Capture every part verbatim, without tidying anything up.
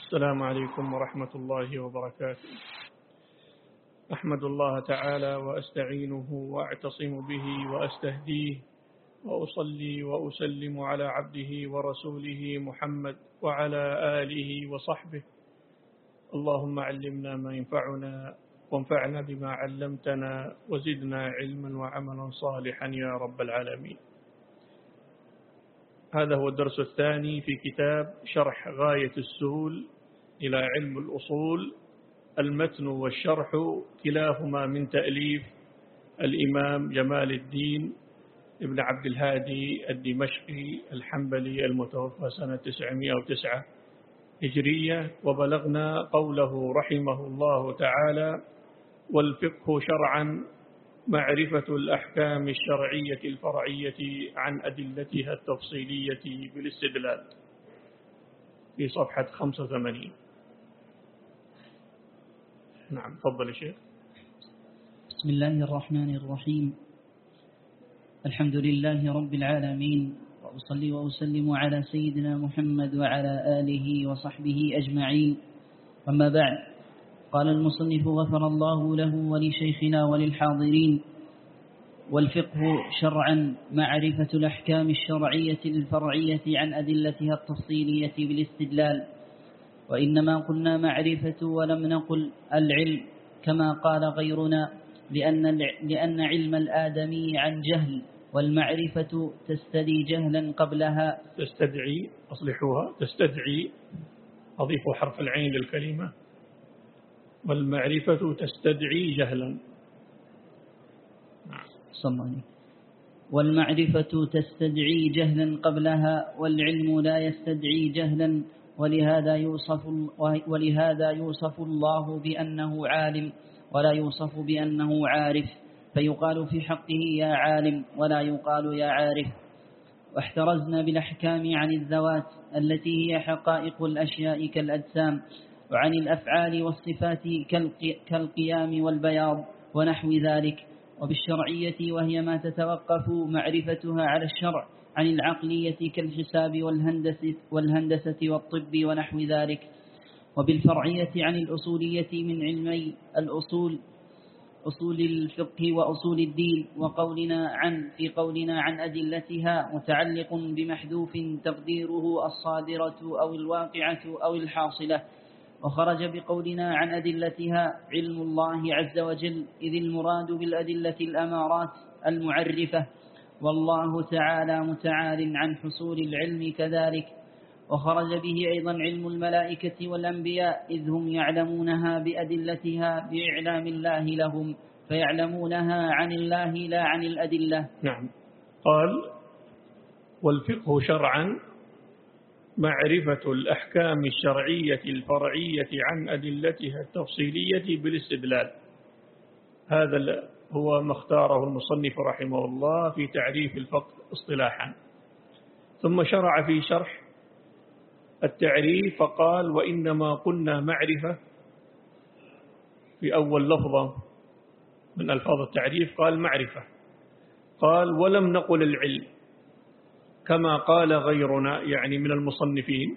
السلام عليكم ورحمة الله وبركاته. أحمد الله تعالى وأستعينه وأعتصم به وأستهديه وأصلي وأسلم على عبده ورسوله محمد وعلى آله وصحبه. اللهم علمنا ما ينفعنا وانفعنا بما علمتنا وزدنا علما وعملا صالحا يا رب العالمين. هذا هو الدرس الثاني في كتاب شرح غاية السهول إلى علم الأصول. المتن والشرح كلاهما من تأليف الإمام جمال الدين ابن عبد الهادي الدمشقي الحنبلي المتوفى سنة تسعمائة وتسعة هجرية. وبلغنا قوله رحمه الله تعالى: والفقه شرعا معرفة الأحكام الشرعية الفرعية عن أدلتها التفصيلية بالاستدلال، في صفحة خمسة وثمانين. نعم، تفضل يا شيخ. بسم الله الرحمن الرحيم. الحمد لله رب العالمين، وأصلي وأسلم على سيدنا محمد وعلى آله وصحبه أجمعين. أما بعد، قال المصنف غفر الله له ولشيخنا وللحاضرين: والفقه شرعا معرفة الأحكام الشرعية الفرعية عن أدلتها التفصيلية بالاستدلال. وإنما قلنا معرفة ولم نقل العلم كما قال غيرنا، لأن, لأن علم الآدمي عن جهل، والمعرفة تستدعي جهلا قبلها. تستدعي، أصلحوها، تستدعي، أضيفوا حرف العين للكلمة. والمعرفة تستدعي جهلا. صلى والمعرفة تستدعي جهلا قبلها، والعلم لا يستدعي جهلا، ولهذا يوصف, ولهذا يوصف الله بأنه عالم ولا يوصف بأنه عارف، فيقال في حقه يا عالم ولا يقال يا عارف. واحترزنا بالأحكام عن الذوات التي هي حقائق الأشياء كالأجسام، وعن الأفعال والصفات كالقيام والبياض ونحو ذلك. وبالشرعية وهي ما تتوقف معرفتها على الشرع، عن العقلية كالحساب والهندسة, والهندسة والطب ونحو ذلك. وبالفرعية عن الأصولية من علمي الأصول، أصول الفقه وأصول الدين. وقولنا عن في قولنا عن أدلتها متعلق بمحذوف تقديره الصادرة أو الواقعة أو الحاصلة. وخرج بقولنا عن أدلتها علم الله عز وجل، إذ المراد بالأدلة الأمارات المعرفة، والله تعالى متعال عن حصول العلم كذلك. وخرج به أيضا علم الملائكة والأنبياء، إذ هم يعلمونها بأدلتها بإعلام الله لهم، فيعلمونها عن الله لا عن الأدلة. نعم. قال: والفقه شرعا معرفة الأحكام الشرعية الفرعية عن أدلتها التفصيلية بالاستدلال. هذا هو ما اختاره المصنف رحمه الله في تعريف الفقه اصطلاحا. ثم شرع في شرح التعريف فقال: وإنما قلنا معرفة، في أول لفظة من ألفاظ التعريف قال معرفة. قال: ولم نقل العلم كما قال غيرنا، يعني من المصنفين،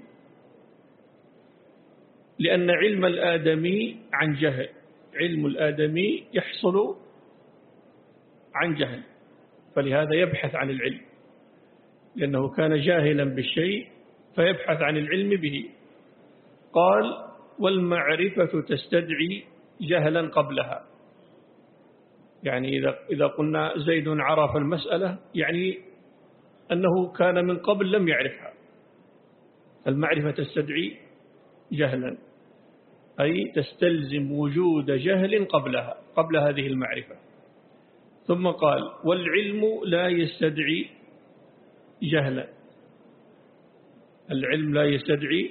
لأن علم الآدمي عن جهل. علم الآدمي يحصل عن جهل، فلهذا يبحث عن العلم، لأنه كان جاهلا بالشيء فيبحث عن العلم به. قال: والمعرفة تستدعي جهلا قبلها. يعني إذا إذا قلنا زيد عرف المسألة، يعني أنه كان من قبل لم يعرفها. المعرفة تستدعي جهلا، أي تستلزم وجود جهل قبلها، قبل هذه المعرفة. ثم قال: والعلم لا يستدعي جهلا. العلم لا يستدعي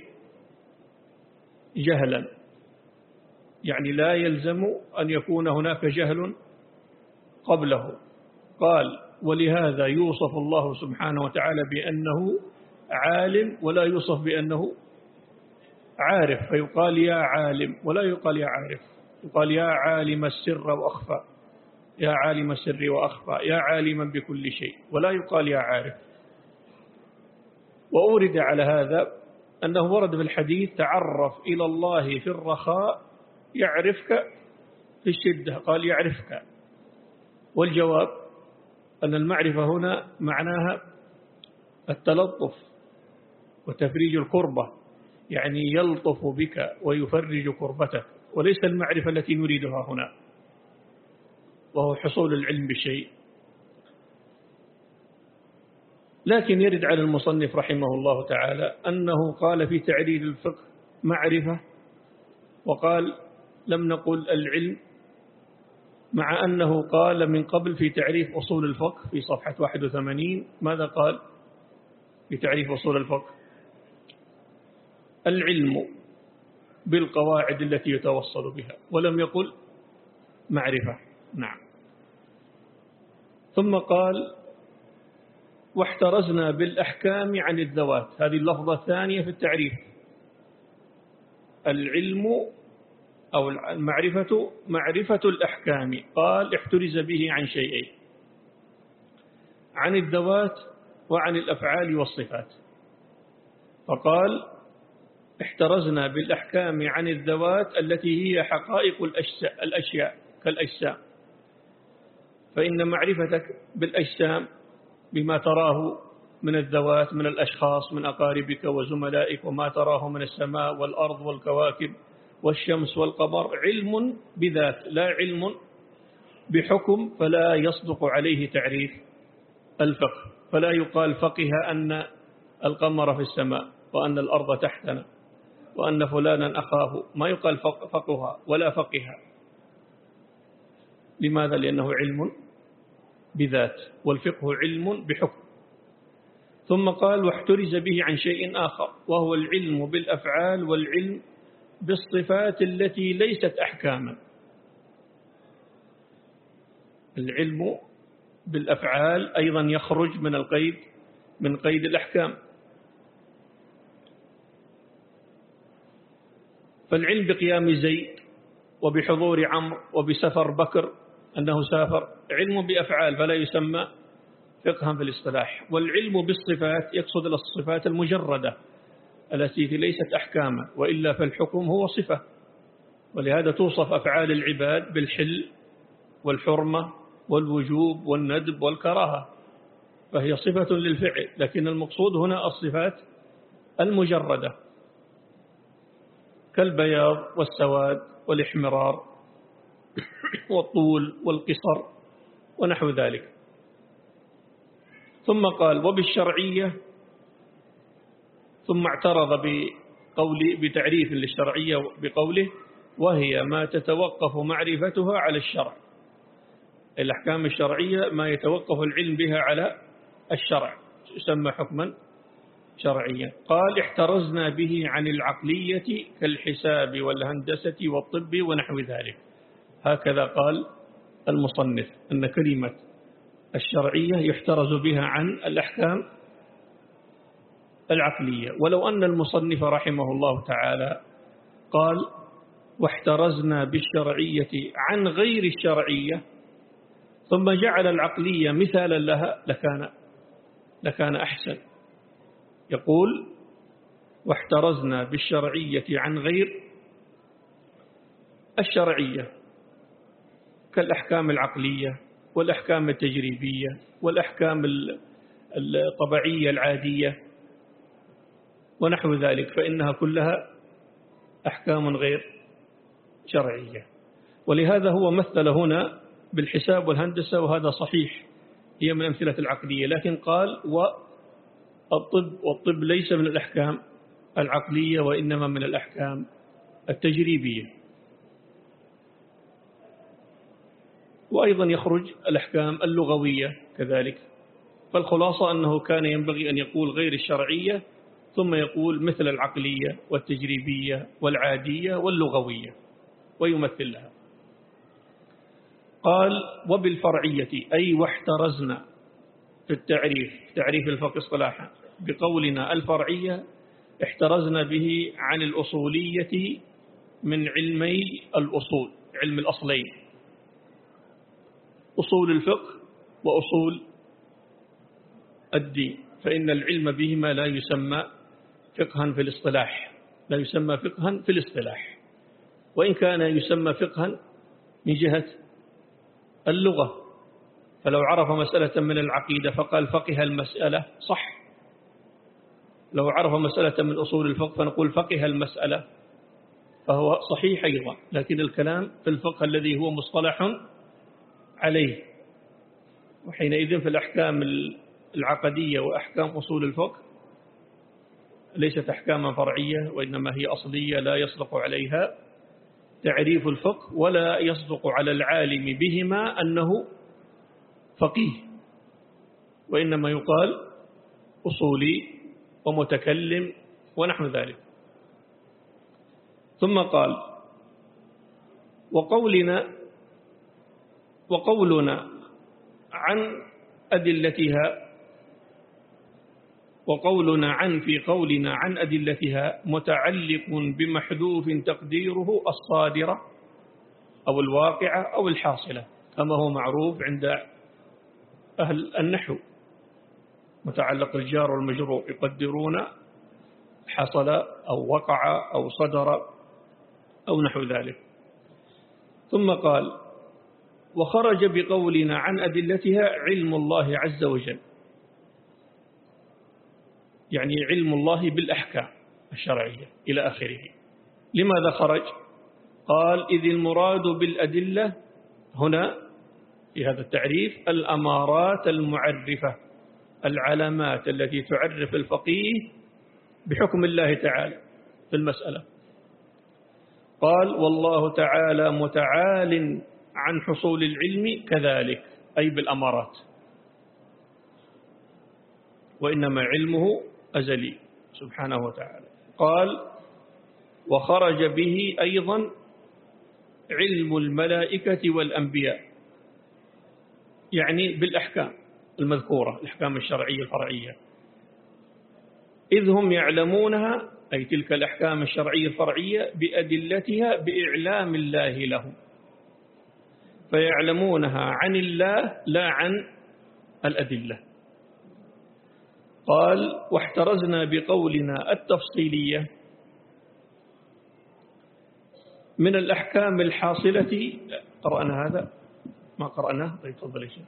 جهلا، يعني لا يلزم أن يكون هناك جهل قبله. قال: ولهذا يوصف الله سبحانه وتعالى بأنه عالم ولا يوصف بأنه عارف، فيقال يا عالم ولا يقال يا عارف. يقال يا عالم السر وأخفى، يا عالم السر وأخفى، يا عالما بكل شيء، ولا يقال يا عارف. وأورد على هذا أنه ورد في الحديث تعرف إلى الله في الرخاء يعرفك في الشدة، قال يعرفك. والجواب أن المعرفة هنا معناها التلطف وتفريج الكربة، يعني يلطف بك ويفرج كربتك، وليس المعرفة التي نريدها هنا وهو حصول العلم بشيء. لكن يرد على المصنف رحمه الله تعالى أنه قال في تعريف الفقه معرفة، وقال لم نقل العلم، مع أنه قال من قبل في تعريف أصول الفقه في صفحة واحد وثمانين ماذا قال في تعريف أصول الفقه؟ العلم بالقواعد التي يتوصل بها، ولم يقل معرفة. نعم. ثم قال واحترزنا بالأحكام عن الذوات، هذه اللفظة الثانية في التعريف. العلم أو المعرفة معرفة الأحكام، قال احترز به عن شيئين، عن الذوات وعن الأفعال والصفات. فقال احترزنا بالأحكام عن الذوات التي هي حقائق الأشياء كالأجسام، فإن معرفتك بالأجسام بما تراه من الذوات من الأشخاص من أقاربك وزملائك وما تراه من السماء والأرض والكواكب والشمس والقمر علم بذات، لا علم بحكم، فلا يصدق عليه تعريف الفقه. فلا يقال فقه أن القمر في السماء وأن الأرض تحتنا وأن فلانا أخاه، ما يقال فقها ولا فقها. لماذا؟ لأنه علم بذات، والفقه علم بحكم. ثم قال واحترز به عن شيء آخر، وهو العلم بالأفعال والعلم بالصفات التي ليست أحكاما. العلم بالأفعال أيضا يخرج من القيد من قيد الأحكام. فالعلم بقيام زيد وبحضور عمرو وبسفر بكر أنه سافر علم بأفعال فلا يسمى فقها في الاصطلاح. والعلم بالصفات يقصد الصفات المجردة التي ليست أحكاما، وإلا فالحكم هو صفة، ولهذا توصف أفعال العباد بالحل والحرمة والوجوب والندب والكراهة، فهي صفة للفعل. لكن المقصود هنا الصفات المجردة كالبياض والسواد والإحمرار والطول والقصر ونحو ذلك. ثم قال وبالشرعية، ثم اعترض بقول بتعريف للشرعية بقوله وهي ما تتوقف معرفتها على الشرع. الأحكام الشرعية ما يتوقف العلم بها على الشرع يسمى حكما شرعيا. قال احترزنا به عن العقلية كالحساب والهندسة والطب ونحو ذلك. هكذا قال المصنف أن كلمة الشرعية يحترز بها عن الأحكام العقلية. ولو أن المصنف رحمه الله تعالى قال واحترزنا بالشرعية عن غير الشرعية ثم جعل العقلية مثالا لها لكان لكان أحسن. يقول واحترزنا بالشرعية عن غير الشرعية كالأحكام العقلية والأحكام التجريبية والأحكام الطبيعية العادية ونحو ذلك، فإنها كلها أحكام غير شرعية. ولهذا هو مثل هنا بالحساب والهندسة، وهذا صحيح هي من أمثلة العقلية، لكن قال والطب، والطب ليس من الأحكام العقلية وإنما من الأحكام التجريبية. وأيضا يخرج الأحكام اللغوية كذلك. فالخلاصة أنه كان ينبغي أن يقول غير الشرعية ثم يقول مثل العقلية والتجريبية والعادية واللغوية ويمثل لها. قال وبالفرعية أي واحترزنا في التعريف تعريف الفقه اصطلاحا بقولنا الفرعية احترزنا به عن الأصولية من علمي الأصول، علم الأصلين، أصول الفقه وأصول الدين، فإن العلم بهما لا يسمى فقها في الاصطلاح، لا يسمى فقها في الاصطلاح، وإن كان يسمى فقها من جهة اللغة. فلو عرف مسألة من العقيدة فقال فقه المسألة صح، لو عرف مسألة من أصول الفقه فنقول فقه المسألة، فهو صحيح أيضا. لكن الكلام في الفقه الذي هو مصطلح عليه، وحينئذ في الأحكام العقدية وأحكام أصول الفقه ليست أحكاما فرعية، وإنما هي أصلية لا يصدق عليها تعريف الفقه، ولا يصدق على العالم بهما أنه فقيه، وإنما يقال أصولي ومتكلم ونحو ذلك. ثم قال وقولنا وقولنا عن أدلتها وقولنا عن في قولنا عن أدلتها متعلق بمحذوف تقديره الصادرة أو الواقعة أو الحاصلة، كما هو معروف عند أهل النحو. متعلق الجار والمجرور يقدرون حصل أو وقع أو صدر أو نحو ذلك. ثم قال وخرج بقولنا عن أدلتها علم الله عز وجل، يعني علم الله بالأحكام الشرعية إلى آخره. لماذا خرج؟ قال إذ المراد بالأدلة هنا في هذا التعريف الأمارات المعرفة، العلامات التي تعرف الفقيه بحكم الله تعالى في المسألة. قال والله تعالى متعال عن حصول العلم كذلك، أي بالأمارات، وإنما علمه أزلي سبحانه وتعالى. قال وخرج به أيضا علم الملائكة والأنبياء، يعني بالأحكام المذكورة، الأحكام الشرعية الفرعية، إذ هم يعلمونها، أي تلك الأحكام الشرعية الفرعية بأدلتها بإعلام الله لهم، فيعلمونها عن الله لا عن الأدلة. قال واحترزنا بقولنا التفصيلية من الأحكام الحاصلة. قرأنا هذا ما قرأناه؟ طيب تفضل يا شيخ.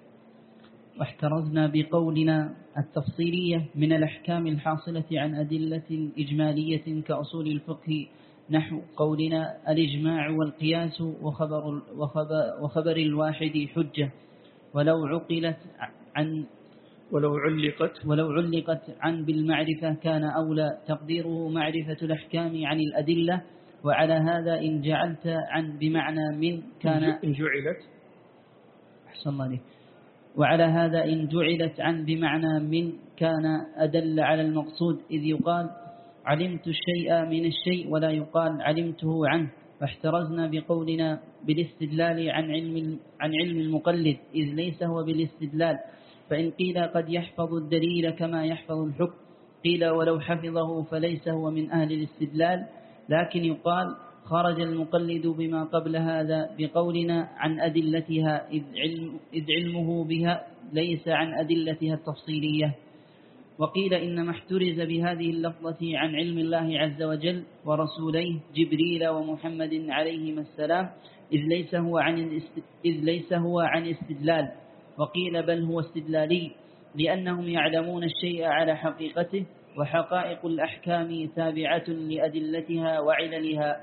واحترزنا بقولنا التفصيلية من الأحكام الحاصلة عن أدلة إجمالية كأصول الفقه، نحو قولنا الإجماع والقياس وخبر, وخبر, وخبر الواحد حجة، ولو عقلت عن ولو علقت ولو علقت عن بالمعرفة كان أولى تقديره معرفة الأحكام عن الأدلة. وعلى هذا إن جعلت عن بمعنى من كان إن جعلت أحسن الله عليك. وعلى هذا إن جعلت عن بمعنى من كان أدل على المقصود، إذ يقال علمت الشيء من الشيء ولا يقال علمته عنه. فاحترزنا بقولنا بالاستدلال عن علم عن علم المقلد، إذ ليس هو بالاستدلال، فإن قيل قد يحفظ الدليل كما يحفظ الحكم، قيل ولو حفظه فليس هو من أهل الاستدلال، لكن يقال خرج المقلد بما قبل هذا بقولنا عن أدلتها، إذ, علم إذ علمه بها ليس عن أدلتها التفصيلية. وقيل إنما احترز بهذه اللفظة عن علم الله عز وجل ورسوليه جبريل ومحمد عليهما السلام، إذ ليس هو عن إذ ليس هو عن استدلال. وقيل بل هو استدلالي، لأنهم يعلمون الشيء على حقيقته، وحقائق الأحكام تابعة لأدلتها وعللها.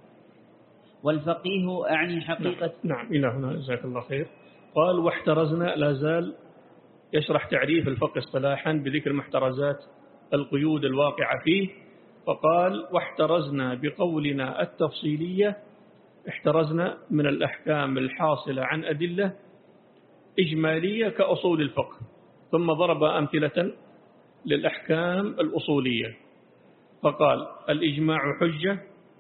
والفقيه أعني حقيقة. نعم, نعم إلى هنا جزاك الله خير. قال واحترزنا، لا زال يشرح تعريف الفقه اصطلاحا بذكر محترزات القيود الواقعة فيه. فقال واحترزنا بقولنا التفصيلية، احترزنا من الأحكام الحاصلة عن أدلة إجمالية كأصول الفقه، ثم ضرب أمثلة للأحكام الأصولية، فقال الإجماع حجة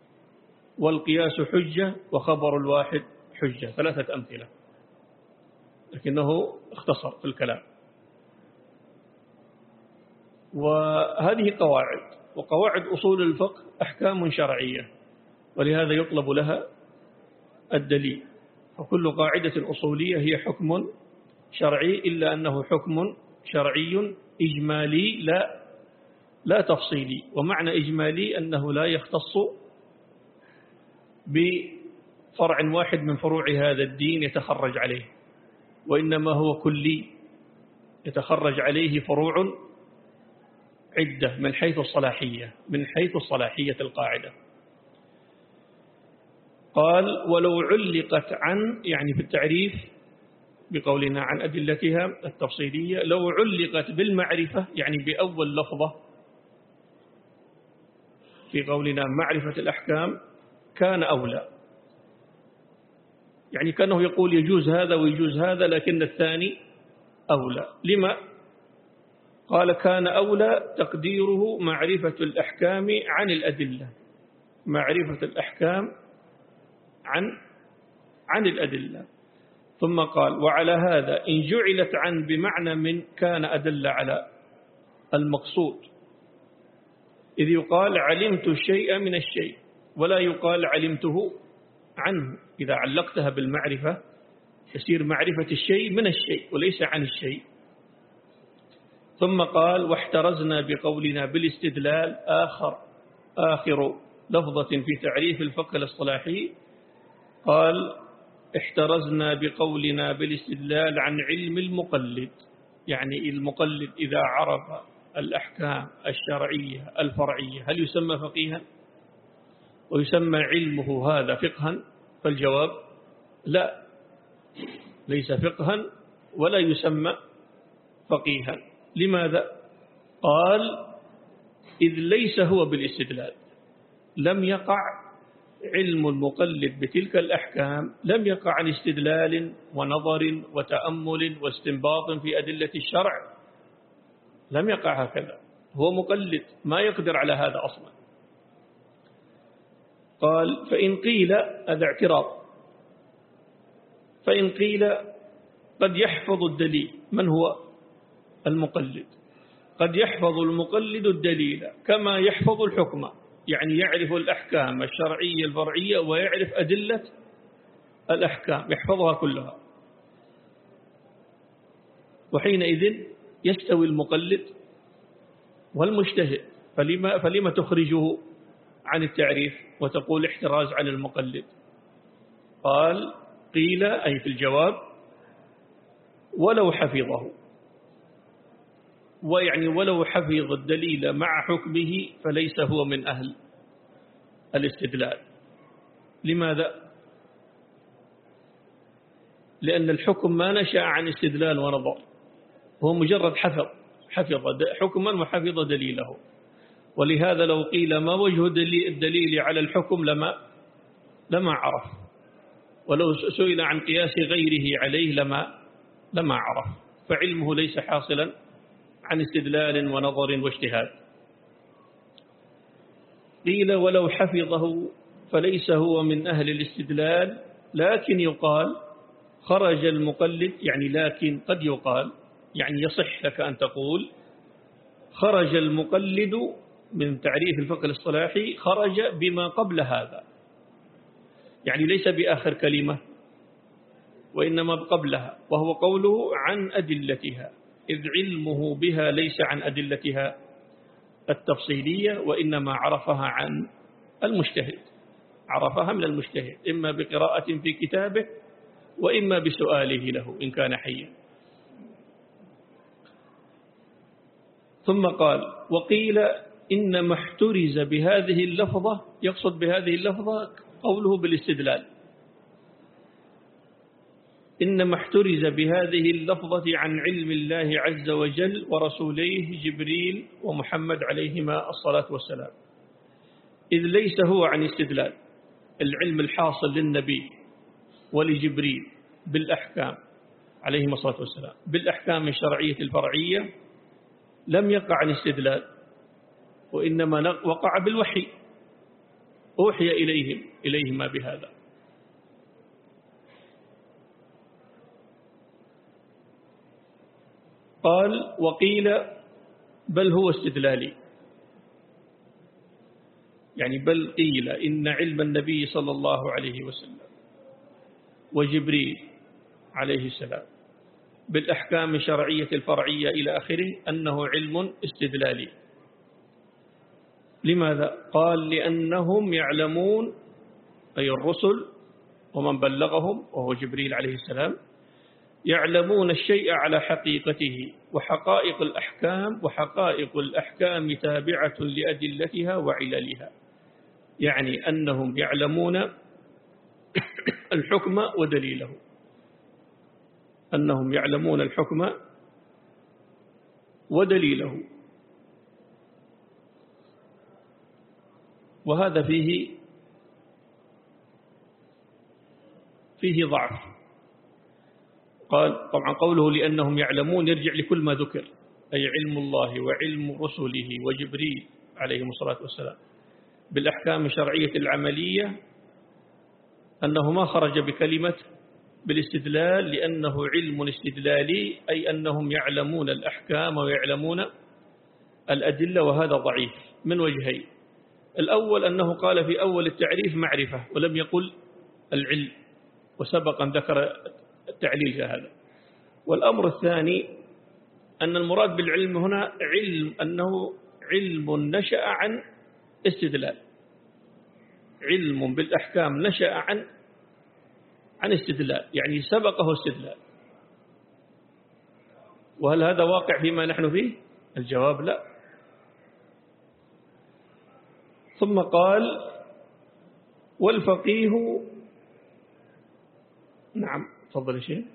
والقياس حجة وخبر الواحد حجة، ثلاثة أمثلة، لكنه اختصر في الكلام. وهذه قواعد، وقواعد أصول الفقه أحكام شرعية، ولهذا يطلب لها الدليل. فكل قاعدة أصولية هي حكم شرعي، إلا أنه حكم شرعي إجمالي لا لا تفصيلي. ومعنى إجمالي أنه لا يختص بفرع واحد من فروع هذا الدين يتخرج عليه، وإنما هو كلي يتخرج عليه فروع عدة من حيث الصلاحية من حيث الصلاحية القاعدة. قال ولو علقت عن، يعني في التعريف بقولنا عن أدلتها التفصيلية، لو علقت بالمعرفة يعني بأول لفظة في قولنا معرفة الأحكام كان أولى، يعني كانه يقول يجوز هذا ويجوز هذا لكن الثاني أولى. لما؟ قال كان أولى تقديره معرفة الأحكام عن الأدلة، معرفة الأحكام عن عن الأدلة. ثم قال وعلى هذا إن جعلت عن بمعنى من كان أدل على المقصود، إذ يقال علمت الشيء من الشيء ولا يقال علمته عنه. إذا علقتها بالمعرفة يصير معرفة الشيء من الشيء وليس عن الشيء. ثم قال واحترزنا بقولنا بالاستدلال آخر آخر لفظة في تعريف الفقه الاصطلاحي. قال احترزنا بقولنا بالاستدلال عن علم المقلد، يعني المقلد إذا عرف الأحكام الشرعية الفرعية هل يسمى فقيها ويسمى علمه هذا فقها؟ فالجواب لا، ليس فقها ولا يسمى فقيها. لماذا؟ قال إذ ليس هو بالاستدلال، لم يقع علم المقلد بتلك الأحكام لم يقع عن استدلال ونظر وتأمل واستنباط في أدلة الشرع، لم يقع هكذا، هو مقلد ما يقدر على هذا أصلا. قال فإن قيل، هذا اعتراض، فإن قيل قد يحفظ الدليل. من هو المقلد؟ قد يحفظ المقلد الدليل كما يحفظ الحكم، يعني يعرف الأحكام الشرعية الفرعية ويعرف أدلة الأحكام يحفظها كلها، وحينئذ يستوي المقلد والمجتهد. فلما, فلما تخرجه عن التعريف وتقول احتراز عن المقلد؟ قال قيل أي في الجواب ولو حفظه، ويعني ولو حفظ الدليل مع حكمه فليس هو من أهل الاستدلال. لماذا؟ لأن الحكم ما نشأ عن استدلال ونظر، هو مجرد حفظ حفظ حكما وحفظ دليله. ولهذا لو قيل ما وجه الدليل على الحكم لما لما عرف، ولو سئل عن قياس غيره عليه لما لما عرف، فعلمه ليس حاصلا عن استدلال ونظر واجتهاد. قيل ولو حفظه فليس هو من أهل الاستدلال، لكن يقال خرج المقلد، يعني لكن قد يقال، يعني يصح لك أن تقول خرج المقلد من تعريف الفقه الاصطلاحي خرج بما قبل هذا، يعني ليس بآخر كلمة وإنما قبلها، وهو قوله عن أدلتها، إذ علمه بها ليس عن أدلتها التفصيلية وإنما عرفها عن المجتهد، عرفها من المجتهد إما بقراءة في كتابه وإما بسؤاله له إن كان حيا. ثم قال وقيل إنما احترز بهذه اللفظة، يقصد بهذه اللفظة قوله بالاستدلال، إنما احترز بهذه اللفظة عن علم الله عز وجل ورسوليه جبريل ومحمد عليهما الصلاة والسلام، إذ ليس هو عن استدلال. العلم الحاصل للنبي ولجبريل بالأحكام عليهما الصلاة والسلام بالأحكام الشرعية الفرعية لم يقع عن استدلال، وإنما وقع بالوحي، أوحي إليهم إليهما بهذا. قال وقيل بل هو استدلالي، يعني بل قيل إن علم النبي صلى الله عليه وسلم وجبريل عليه السلام بالأحكام الشرعية الفرعية إلى آخره أنه علم استدلالي، لماذا؟ قال لأنهم يعلمون، أي الرسل ومن بلغهم وهو جبريل عليه السلام، يعلمون الشيء على حقيقته، وحقائق الأحكام وحقائق الأحكام تابعة لأدلتها وعللها، يعني أنهم يعلمون الحكم ودليله، أنهم يعلمون الحكم ودليله. وهذا فيه فيه ضعف. قال طبعا قوله لأنهم يعلمون يرجع لكل ما ذكر، أي علم الله وعلم رسله وجبريل عليهم الصلاة والسلام بالأحكام الشرعية العملية، أنه ما خرج بكلمة بالاستدلال، لأنه علم استدلالي، أي أنهم يعلمون الأحكام ويعلمون الأدلة، وهذا ضعيف من وجهين. الأول أنه قال في أول التعريف معرفة ولم يقل العلم، وسبق أن ذكر التعليل هذا. والأمر الثاني أن المراد بالعلم هنا علم، أنه علم نشأ عن استدلال، علم بالأحكام نشأ عن عن استدلال، يعني سبقه استدلال. وهل هذا واقع فيما نحن فيه؟ الجواب لا. ثم قال والفقيه، نعم تفضل يا شيخ.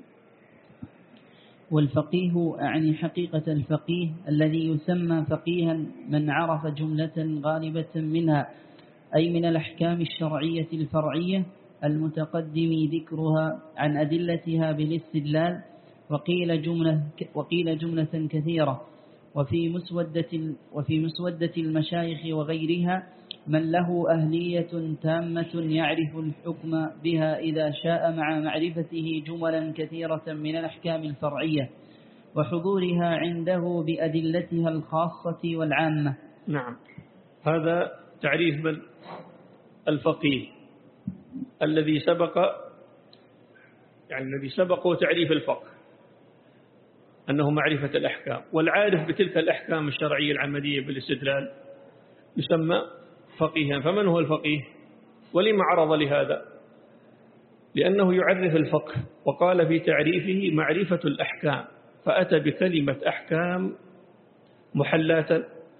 والفقيه أعني حقيقة الفقيه الذي يسمى فقيها من عرف جملة غالبة منها، أي من الأحكام الشرعية الفرعية المتقدم ذكرها عن أدلتها بالاستدلال، وقيل جملة, وقيل جملة كثيرة. وفي مسودة, وفي مسودة المشايخ وغيرها من له أهلية تامة يعرف الحكم بها إذا شاء، مع معرفته جملا كثيرة من الأحكام الفرعية وحضورها عنده بأدلتها الخاصة والعامة. نعم، هذا تعريف من الفقيه الذي سبق، يعني الذي سبقه تعريف الفقه أنه معرفة الأحكام، والعارف بتلك الأحكام الشرعية العملية بالاستدلال يسمى فقيها. فمن هو الفقيه؟ ولما عرض لهذا؟ لأنه يعرف الفقه، وقال في تعريفه معرفة الأحكام، فأتى بكلمة أحكام محلاة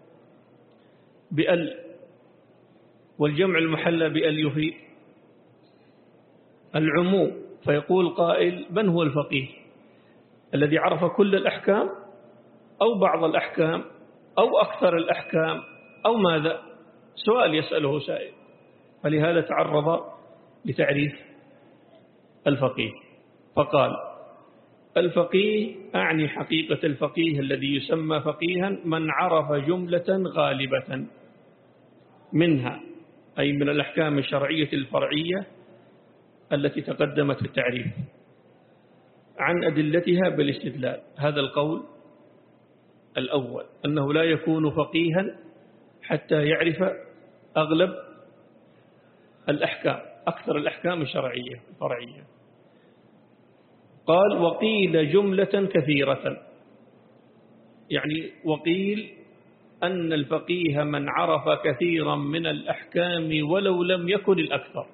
بأل، والجمع المحلى بأل يفيد العموم. فيقول قائل من هو الفقيه؟ الذي عرف كل الأحكام أو بعض الأحكام أو أكثر الأحكام أو ماذا؟ سؤال يسأله سائل. فلهذا تعرض لتعريف الفقيه، فقال الفقيه أعني حقيقة الفقيه الذي يسمى فقيها من عرف جملة غالبة منها، أي من الأحكام الشرعية الفرعية التي تقدمت في التعريف، عن أدلتها بالاستدلال. هذا القول الأول، أنه لا يكون فقيها حتى يعرف أغلب الأحكام، أكثر الأحكام الشرعية الفرعية. قال وقيل جملة كثيرة، يعني وقيل أن الفقيه من عرف كثيرا من الأحكام ولو لم يكن الأكثر،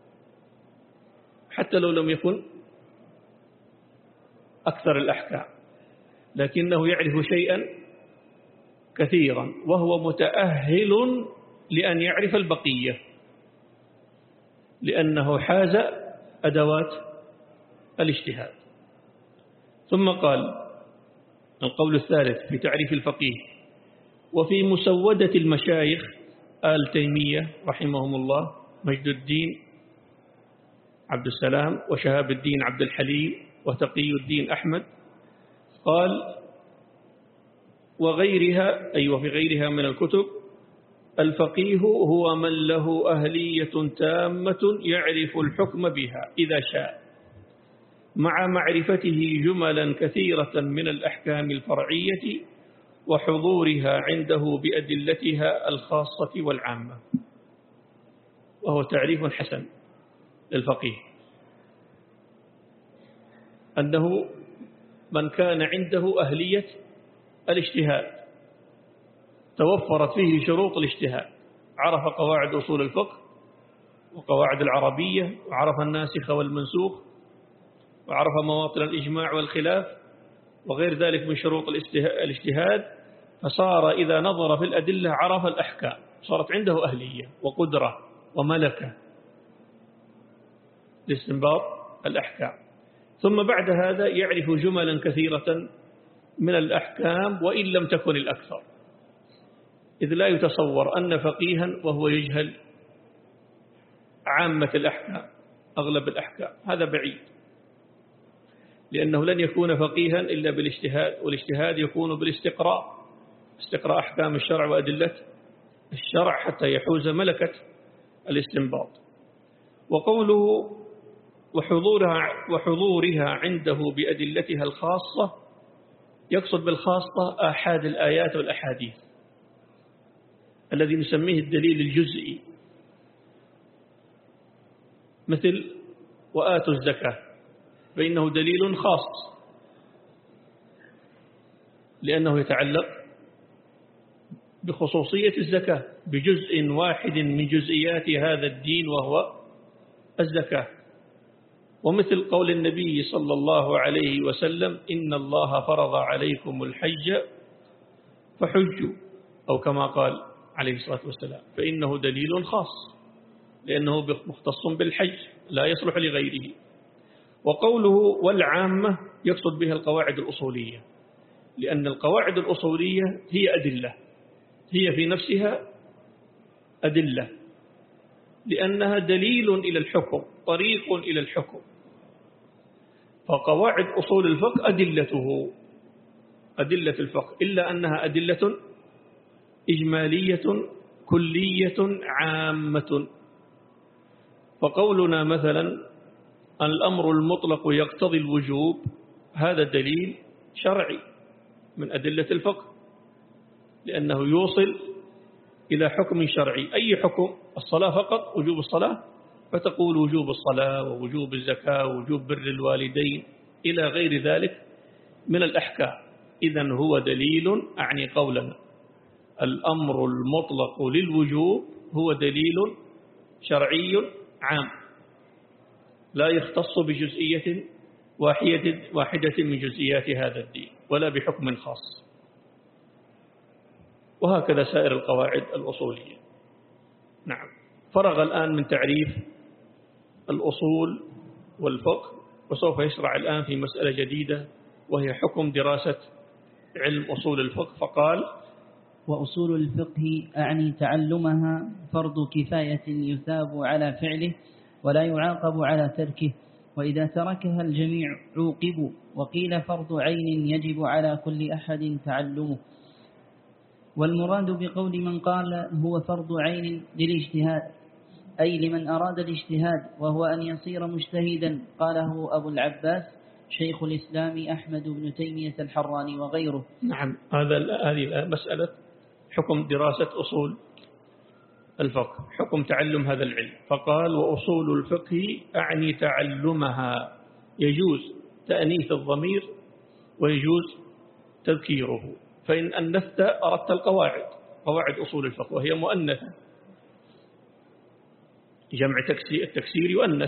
حتى لو لم يكن أكثر الأحكام، لكنه يعرف شيئا كثيرا، وهو متأهل لأن يعرف البقية، لأنه حاز أدوات الاجتهاد. ثم قال القول الثالث في تعريف الفقيه: وفي مسودة المشايخ آل تيمية رحمهم الله مجد الدين عبد السلام وشهاب الدين عبد الحليم وتقي الدين أحمد، قال وغيرها، أي وفي غيرها من الكتب: الفقيه هو من له أهلية تامة يعرف الحكم بها إذا شاء، مع معرفته جملا كثيرة من الأحكام الفرعية وحضورها عنده بأدلتها الخاصة والعامة. وهو تعريف حسن للفقيه، أنه من كان عنده أهلية الاجتهاد، توفرت فيه شروط الاجتهاد، عرف قواعد أصول الفقه وقواعد العربية، وعرف الناسخ والمنسوخ، وعرف مواطن الإجماع والخلاف وغير ذلك من شروط الاجتهاد، فصار إذا نظر في الأدلة عرف الأحكام، صارت عنده أهلية وقدرة وملكة لاستنباط الأحكام. ثم بعد هذا يعرف جملا كثيرة من الأحكام وإن لم تكن الأكثر، إذ لا يتصور أن فقيها وهو يجهل عامة الأحكام أغلب الأحكام، هذا بعيد، لأنه لن يكون فقيها إلا بالاجتهاد، والاجتهاد يكون بالاستقراء، استقراء أحكام الشرع وأدلة الشرع حتى يحوز ملكة الاستنباط. وقوله وحضورها, وحضورها عنده بأدلتها الخاصة، يقصد بالخاصة آحاد الآيات والأحاديث الذي نسميه الدليل الجزئي، مثل وآتوا الزكاة، فإنه دليل خاص لأنه يتعلق بخصوصية الزكاة، بجزء واحد من جزئيات هذا الدين وهو الزكاة. ومثل قول النبي صلى الله عليه وسلم إن الله فرض عليكم الحج فحجوا، أو كما قال عليه الصلاة والسلام، فإنه دليل خاص لأنه مختص بالحج لا يصلح لغيره. وقوله والعامة يقصد بها القواعد الأصولية، لأن القواعد الأصولية هي أدلة، هي في نفسها أدلة، لأنها دليل إلى الحكم، طريق إلى الحكم. فقواعد أصول الفقه أدلته أدلة الفقه، إلا أنها أدلة إجمالية كلية عامة. فقولنا مثلا الأمر المطلق يقتضي الوجوب، هذا دليل شرعي من أدلة الفقه، لأنه يوصل إلى حكم شرعي. أي حكم؟ الصلاة فقط، وجوب الصلاة، فتقول وجوب الصلاة ووجوب الزكاة ووجوب بر الوالدين إلى غير ذلك من الأحكام. إذن هو دليل، أعني قولنا الأمر المطلق للوجوب هو دليل شرعي عام لا يختص بجزئية واحدة واحدة من جزئيات هذا الدين ولا بحكم خاص. وهكذا سائر القواعد الأصولية. نعم. فرغ الآن من تعريف الأصول والفقه، وسوف يشرع الآن في مسألة جديدة وهي حكم دراسة علم أصول الفقه. فقال وأصول الفقه أعني تعلمها فرض كفاية يثاب على فعله ولا يعاقب على تركه، وإذا تركها الجميع عوقبوا. وقيل فرض عين يجب على كل أحد تعلمه. والمراد بقول من قال هو فرض عين للاجتهاد، أي لمن أراد الاجتهاد وهو أن يصير مجتهدا، قاله أبو العباس شيخ الإسلام أحمد بن تيمية الحراني وغيره. نعم. هذا هذه مسألة حكم دراسة أصول الفقه، حكم تعلم هذا العلم. فقال وأصول الفقه أعني تعلمها، يجوز تأنيث الضمير ويجوز تذكيره، فإن أنثت أردت القواعد، قواعد أصول الفقه، وهي مؤنثة، جمع التكسير يؤنث،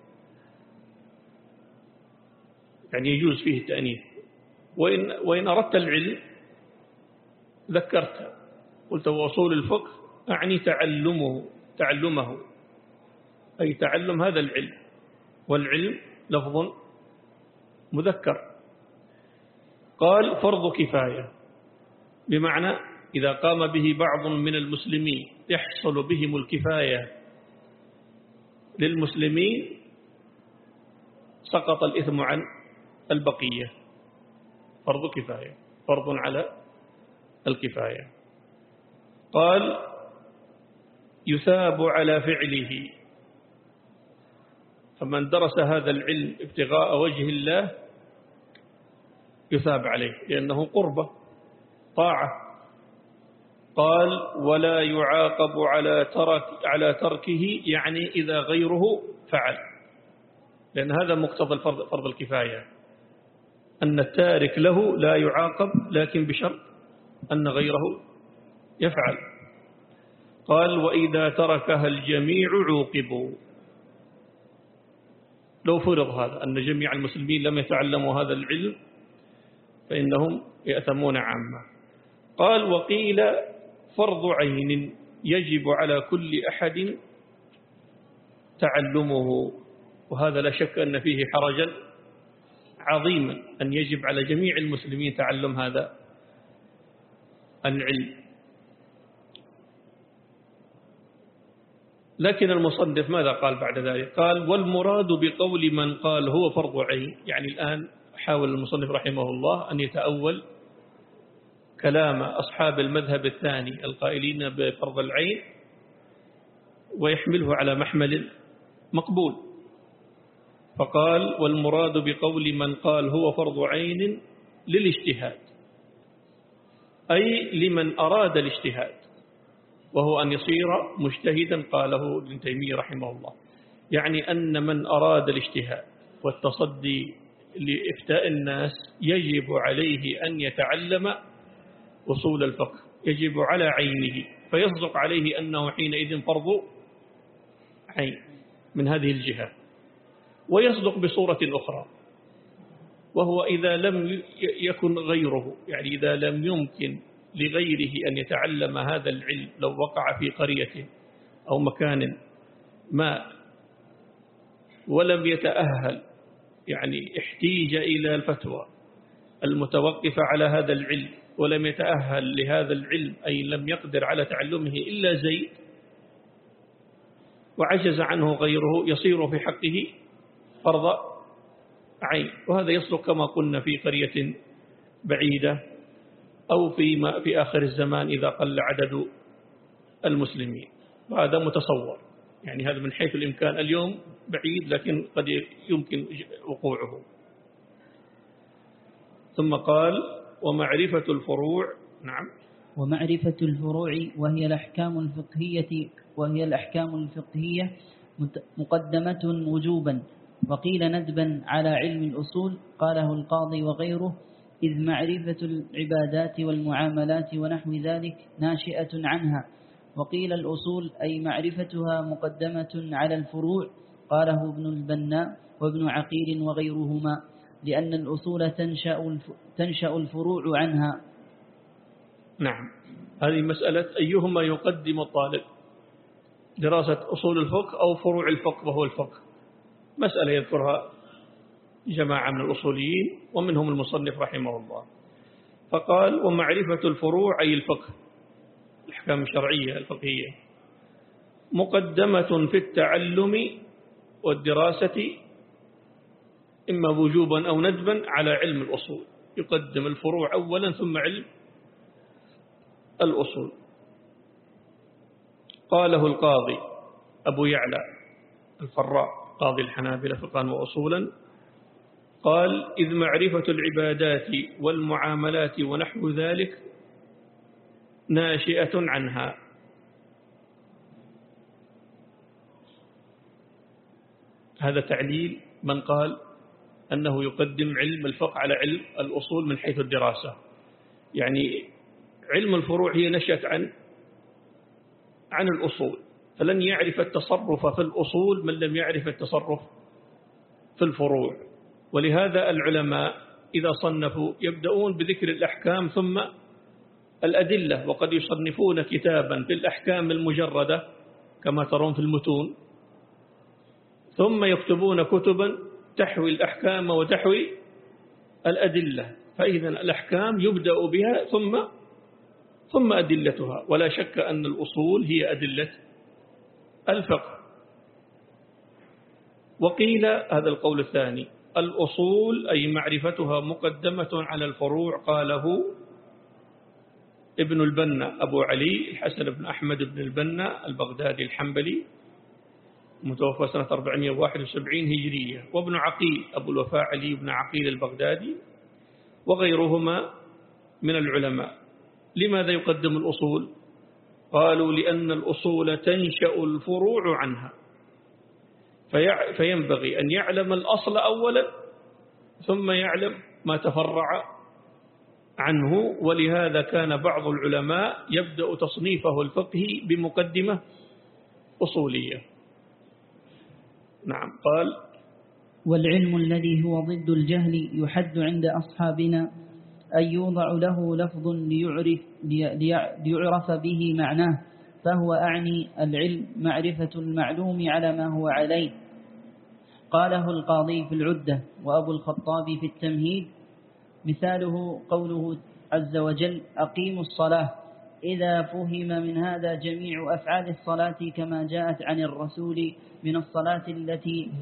يعني يجوز فيه التأنيث. وإن, وإن أردت العلم ذكرت، قلت وأصول الفقه أعني تعلمه تعلمه أي تعلم هذا العلم، والعلم لفظ مذكر. قال فرض كفاية، بمعنى إذا قام به بعض من المسلمين يحصل بهم الكفاية للمسلمين سقط الإثم عن البقية. فرض كفاية، فرض على الكفاية. قال يثاب على فعله، فمن درس هذا العلم ابتغاء وجه الله يثاب عليه لأنه قربة طاعة. قال ولا يعاقب على ترك على تركه، يعني إذا غيره فعل، لأن هذا مقتضى الفرض فرض الكفاية، أن التارك له لا يعاقب، لكن بشرط أن غيره يفعل. قال وإذا تركها الجميع عوقبوا. لو فرض هذا أن جميع المسلمين لم يتعلموا هذا العلم فإنهم يأثمون عامة. قال وقيل فرض عين يجب على كل أحد تعلمه، وهذا لا شك أن فيه حرجا عظيما أن يجب على جميع المسلمين تعلم هذا العلم. لكن المصنف ماذا قال بعد ذلك؟ قال والمراد بقول من قال هو فرض عين، يعني الآن حاول المصنف رحمه الله أن يتأول كلام أصحاب المذهب الثاني القائلين بفرض العين ويحمله على محمل مقبول. فقال والمراد بقول من قال هو فرض عين للاجتهاد، أي لمن أراد الاجتهاد وهو أن يصير مجتهدا، قاله ابن تيمية رحمه الله، يعني أن من أراد الاجتهاد والتصدي لإفتاء الناس يجب عليه أن يتعلم أصول الفقه، يجب على عينه، فيصدق عليه أنه حينئذ فرض عين من هذه الجهة. ويصدق بصورة أخرى، وهو إذا لم يكن غيره، يعني إذا لم يمكن لغيره أن يتعلم هذا العلم، لو وقع في قرية أو مكان ما ولم يتأهل، يعني احتيج إلى الفتوى المتوقفة على هذا العلم ولم يتأهل لهذا العلم، أي لم يقدر على تعلمه إلا زيد وعجز عنه غيره، يصير في حقه فرض عين. وهذا يصدق كما قلنا في قرية بعيدة أو في في آخر الزمان إذا قل عدد المسلمين، وهذا متصور، يعني هذا من حيث الإمكان اليوم بعيد لكن قد يمكن وقوعه. ثم قال ومعرفة الفروع. نعم. ومعرفة الفروع وهي الأحكام الفقهية وهي الأحكام الفقهية مقدمة وجوبا، وقيل ندبا على علم الأصول، قاله القاضي وغيره، إذ معرفة العبادات والمعاملات ونحو ذلك ناشئة عنها. وقيل الأصول أي معرفتها مقدمة على الفروع، قاله ابن البناء وابن عقيل وغيرهما، لأن الأصول تنشأ تنشأ الفروع عنها. نعم، هذه مسألة أيهما يقدم الطالب، دراسة أصول الفقه أو فروع الفقه وهو الفقه، مسألة يذكرها جماعة من الأصوليين ومنهم المصنف رحمه الله. فقال ومعرفة الفروع أي الفقه، الأحكام الشرعية الفقهية، مقدمة في التعلم والدراسة إما وجوبا أو ندبا على علم الأصول، يقدم الفروع أولا ثم علم الأصول. قاله القاضي أبو يعلى الفراء قاضي الحنابلة فقها وأصولا، قال إذ معرفة العبادات والمعاملات ونحو ذلك ناشئة عنها. هذا تعليل من قال أنه يقدم علم الفقه على علم الأصول من حيث الدراسة، يعني علم الفروع هي نشأت عن عن الأصول، فلن يعرف التصرف في الأصول من لم يعرف التصرف في الفروع. ولهذا العلماء إذا صنفوا يبدأون بذكر الأحكام ثم الأدلة، وقد يصنفون كتابا في الأحكام المجردة كما ترون في المتون، ثم يكتبون كتبا تحوي الأحكام وتحوي الأدلة. فإذا الأحكام يبدأ بها ثم ثم أدلتها، ولا شك أن الأصول هي أدلة الفقه. وقيل هذا القول الثاني الأصول أي معرفتها مقدمة على الفروع، قاله ابن البنا أبو علي الحسن بن أحمد بن البنا البغدادي الحنبلي متوفى سنة أربعمائة وواحد وسبعين هجرية، وابن عقيل أبو الوفاء علي بن عقيل البغدادي وغيرهما من العلماء. لماذا يقدم الأصول؟ قالوا لأن الأصول تنشأ الفروع عنها، فينبغي أن يعلم الأصل أولا ثم يعلم ما تفرع عنه. ولهذا كان بعض العلماء يبدأ تصنيفه الفقهي بمقدمة أصولية. نعم. قال: والعلم الذي هو ضد الجهل يحد عند أصحابنا أن يوضع له لفظ ليعرف, ليعرف به معناه، فهو أعني العلم معرفة المعلوم على ما هو عليه. قاله القاضي في العدة وأبو الخطاب في التمهيد. مثاله قوله عز وجل: أقيموا الصلاة، إذا فهم من هذا جميع أفعال الصلاة كما جاءت عن الرسول من الصلاة التي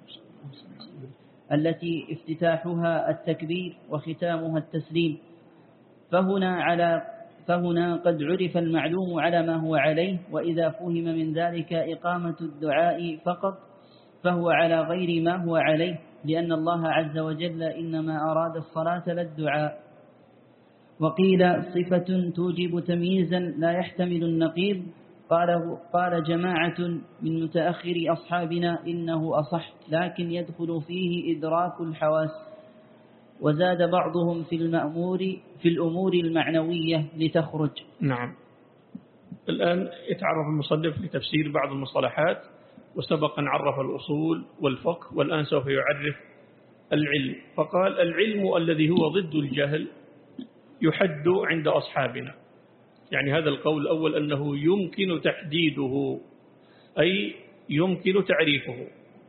التي افتتاحها التكبير وختامها التسليم، فهنا على فهنا قد عرف المعلوم على ما هو عليه. وإذا فهم من ذلك إقامة الدعاء فقط فهو على غير ما هو عليه، لأن الله عز وجل إنما أراد الصلاة لا الدعاء. وقيل صفة توجب تمييزا لا يحتمل النقيض. قال, قال جماعة من متأخر أصحابنا إنه أصح، لكن يدخل فيه إدراك الحواس. وزاد بعضهم في المأمور في الأمور المعنوية لتخرج. نعم. الآن يتعرف المصنف لتفسير بعض المصطلحات، وسبق أن عرف الأصول والفقه، والآن سوف يعرف العلم. فقال: العلم الذي هو ضد الجهل يحد عند أصحابنا. يعني هذا القول الأول أنه يمكن تحديده، أي يمكن تعريفه.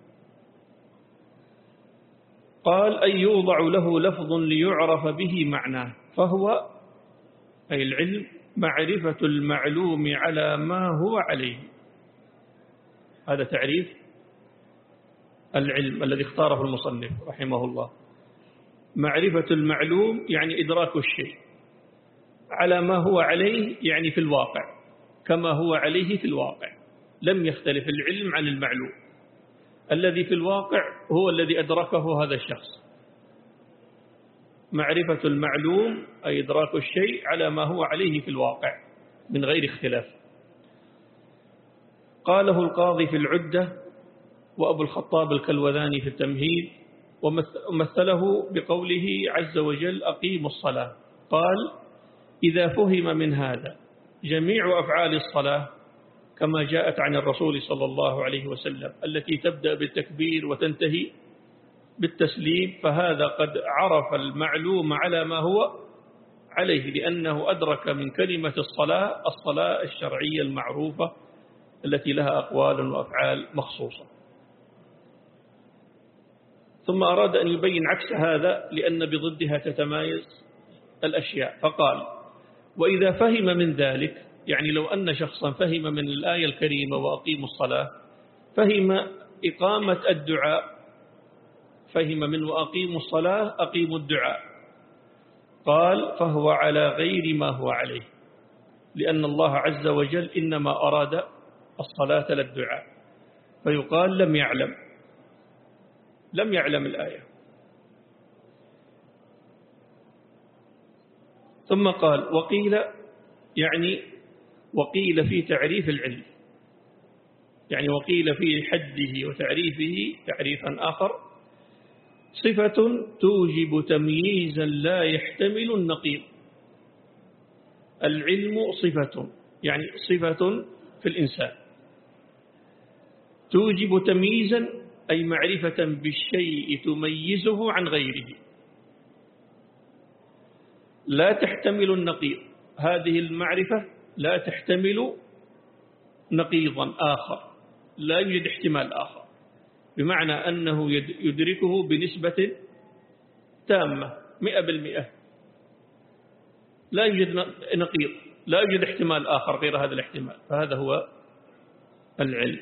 قال: أن يوضع له لفظ ليعرف به معناه، فهو أي العلم معرفة المعلوم على ما هو عليه. هذا تعريف العلم الذي اختاره المصنف رحمه الله. معرفة المعلوم يعني إدراك الشيء على ما هو عليه، يعني في الواقع، كما هو عليه في الواقع. لم يختلف العلم عن المعلوم. الذي في الواقع هو الذي أدركه هذا الشخص. معرفة المعلوم أي إدراك الشيء على ما هو عليه في الواقع من غير اختلاف. قاله القاضي في العدة وأبو الخطاب الكلوذاني في التمهيد، ومثله بقوله عز وجل: أقيموا الصلاة. قال: إذا فهم من هذا جميع أفعال الصلاة كما جاءت عن الرسول صلى الله عليه وسلم التي تبدأ بالتكبير وتنتهي بالتسليم، فهذا قد عرف المعلوم على ما هو عليه، لأنه أدرك من كلمة الصلاة الصلاة الشرعية المعروفة التي لها أقوال وأفعال مخصوصة. ثم أراد أن يبين عكس هذا، لأن بضدها تتمايز الأشياء، فقال: وإذا فهم من ذلك، يعني لو أن شخصا فهم من الآية الكريمة وأقيموا الصلاة، فهم إقامة الدعاء، فهم من وأقيموا الصلاة أقيموا الدعاء، قال: فهو على غير ما هو عليه، لأن الله عز وجل إنما أراد الصلاة للدعاء، فيقال لم يعلم لم يعلم الآية. ثم قال: وقيل، يعني وقيل في تعريف العلم، يعني وقيل في حده وتعريفه تعريفا آخر: صفة توجب تمييزا لا يحتمل النقيض. العلم صفة، يعني صفة في الإنسان توجب تمييزا، أي معرفة بالشيء تميزه عن غيره، لا تحتمل النقيض. هذه المعرفة لا تحتمل نقيضا آخر، لا يوجد احتمال آخر، بمعنى أنه يدركه بنسبة تامة مئة بالمئة، لا يوجد نقيض، لا يوجد احتمال آخر غير هذا الاحتمال، فهذا هو العلم.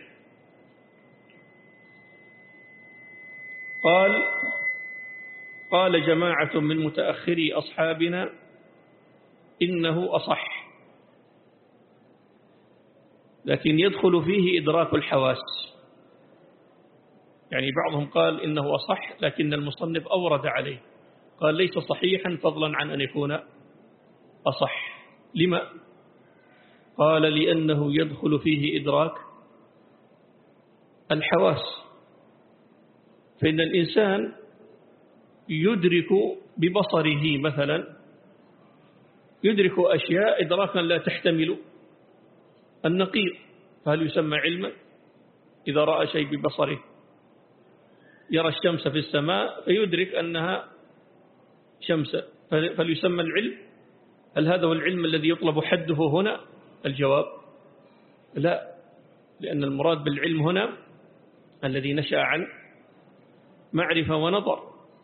قال قال جماعة من متأخري أصحابنا إنه أصح، لكن يدخل فيه إدراك الحواس. يعني بعضهم قال إنه أصح، لكن المصنف أورد عليه، قال ليس صحيحا فضلا عن أن يكون أصح. لما؟ قال لأنه يدخل فيه إدراك الحواس، فإن الإنسان يدرك ببصره مثلا يدرك أشياء إدراكا لا تحتمل النقيض، فهل يسمى علما؟ إذا رأى شيء ببصره، يرى الشمس في السماء فيدرك أنها شمس، فليسمى العلم؟ هل هذا هو العلم الذي يطلب حده هنا؟ الجواب لا، لأن المراد بالعلم هنا الذي نشأ عن معرفة ونظر.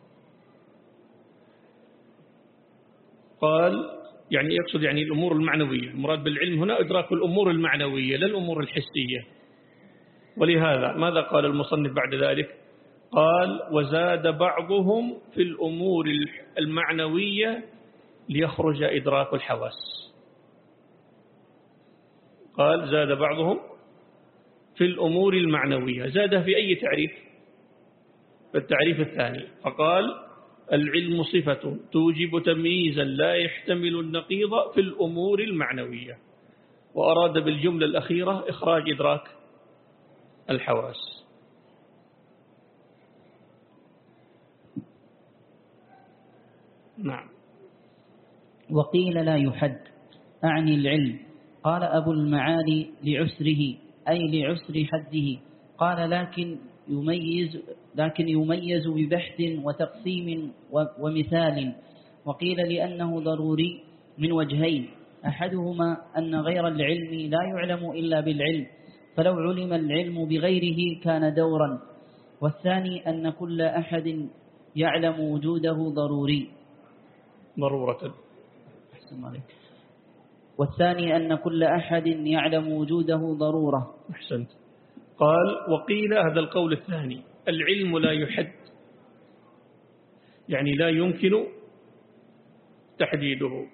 قال يعني يقصد يعني الأمور المعنوية، المراد بالعلم هنا إدراك الأمور المعنوية لا الأمور الحسية. ولهذا ماذا قال المصنف بعد ذلك؟ قال وزاد بعضهم في الأمور المعنوية ليخرج إدراك الحواس. قال زاد بعضهم في الأمور المعنوية، زادها في أي تعريف؟ في التعريف الثاني، فقال العلم صفة توجب تمييزا لا يحتمل النقيض في الأمور المعنوية، وأراد بالجملة الأخيرة إخراج إدراك الحواس. نعم. وقيل لا يحد أعني العلم. قال أبو المعالي لعسره أي لعسر حده. قال لكن يميز لكن يميز ببحث وتقسيم ومثال. وقيل لأنه ضروري من وجهين، أحدهما أن غير العلم لا يعلم إلا بالعلم، فلو علم العلم بغيره كان دورا. والثاني أن كل أحد يعلم وجوده ضروري ضرورة. أحسن عليك. والثاني أن كل أحد يعلم وجوده ضرورة. أحسنت. قال وقيل هذا القول الثاني، العلم لا يحد، يعني لا يمكن تحديده.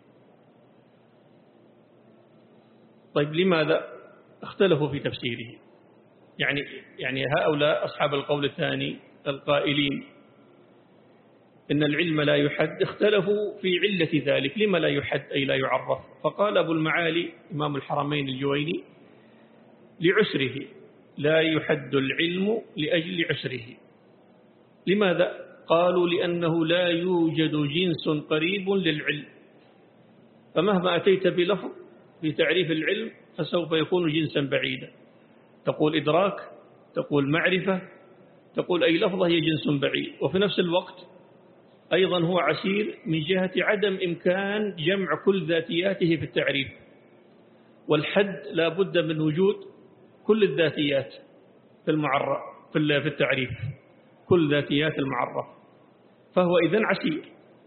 طيب لماذا اختلفوا في تفسيره؟ يعني يعني هؤلاء أصحاب القول الثاني القائلين إن العلم لا يحد اختلفوا في علة ذلك، لما لا يحد أي لا يعرف؟ فقال أبو المعالي إمام الحرمين الجويني لعسره لا يحد العلم لأجل عسره. لماذا؟ قالوا لأنه لا يوجد جنس قريب للعلم، فمهما أتيت بلفظ في تعريف العلم فسوف يكون جنسا بعيدا. تقول إدراك، تقول معرفة، تقول أي لفظة هي جنس بعيد، وفي نفس الوقت أيضا هو عسير من جهة عدم إمكان جمع كل ذاتياته في التعريف، والحد لا بد من وجود كل الذاتيات في المعرف في التعريف، كل ذاتيات المعرف، فهو إذن عسير.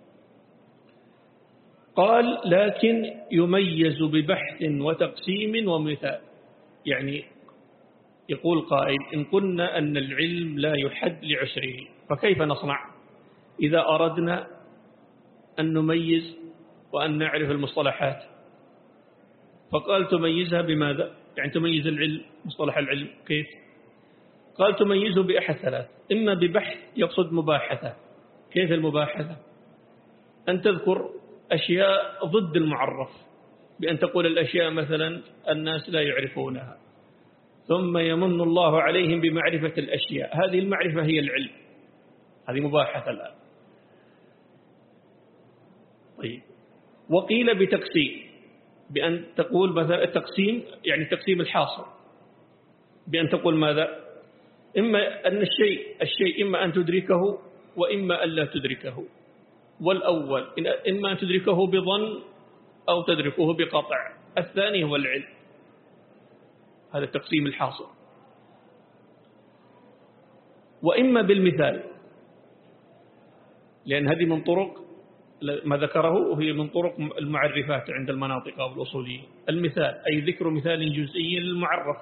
قال لكن يميز ببحث وتقسيم ومثال. يعني يقول قائل إن قلنا أن العلم لا يحد لعسره فكيف نصنع إذا أردنا أن نميز وأن نعرف المصطلحات؟ فقال تميزها بماذا؟ يعني تميز العلم، مصطلح العلم كيف؟ قال تميزه بأحد ثلاث، إما ببحث يقصد مباحثة. كيف المباحثة؟ أن تذكر أشياء ضد المعرف، بأن تقول الأشياء مثلا الناس لا يعرفونها، ثم يمن الله عليهم بمعرفة الأشياء، هذه المعرفة هي العلم، هذه مباحثة الآن. طيب. وقيل بتقسيم، بأن تقول مثلا التقسيم يعني تقسيم الحاصل، بأن تقول ماذا؟ إما أن الشيء الشيء إما أن تدركه وإما أن لا تدركه، والأول إما أن تدركه بظن أو تدركه بقطع، الثاني هو العلم. هذا التقسيم الحاصل. وإما بالمثال، لأن هذه من طرق ما ذكره وهي من طرق المعرفات عند المناطق أو الأصوليين. المثال أي ذكر مثال جزئي للمعرف،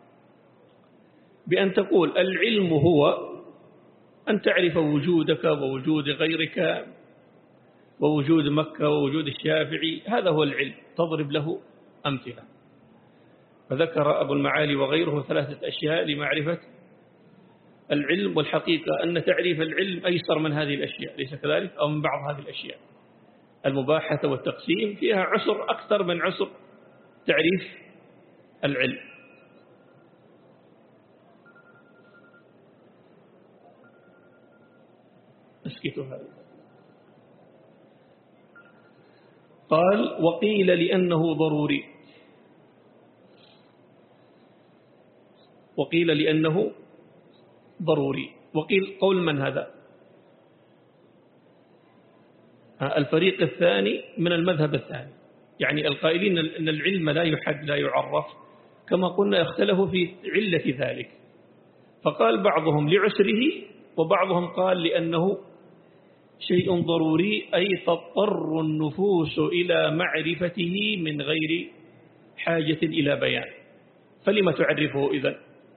بأن تقول العلم هو أن تعرف وجودك ووجود غيرك ووجود مكة ووجود الشافعي، هذا هو العلم، تضرب له أمثلة. فذكر أبو المعالي وغيره ثلاثة أشياء لمعرفة العلم، والحقيقة أن تعريف العلم أيسر من هذه الأشياء، ليس كذلك؟ أو من بعض هذه الأشياء. المباحثة والتقسيم فيها عسر أكثر من عسر تعريف العلم. اسكتوا هذا. قال وقيل لأنه ضروري، وقيل لأنه ضروري. وقيل قول من هذا؟ الفريق الثاني من المذهب الثاني، يعني القائلين أن العلم لا يحد لا يعرف، كما قلنا اختلفوا في علة ذلك، فقال بعضهم لعسره وبعضهم قال لأنه شيء ضروري، أي تضطر النفوس إلى معرفته من غير حاجة إلى بيان، فلما تعرفه إذن؟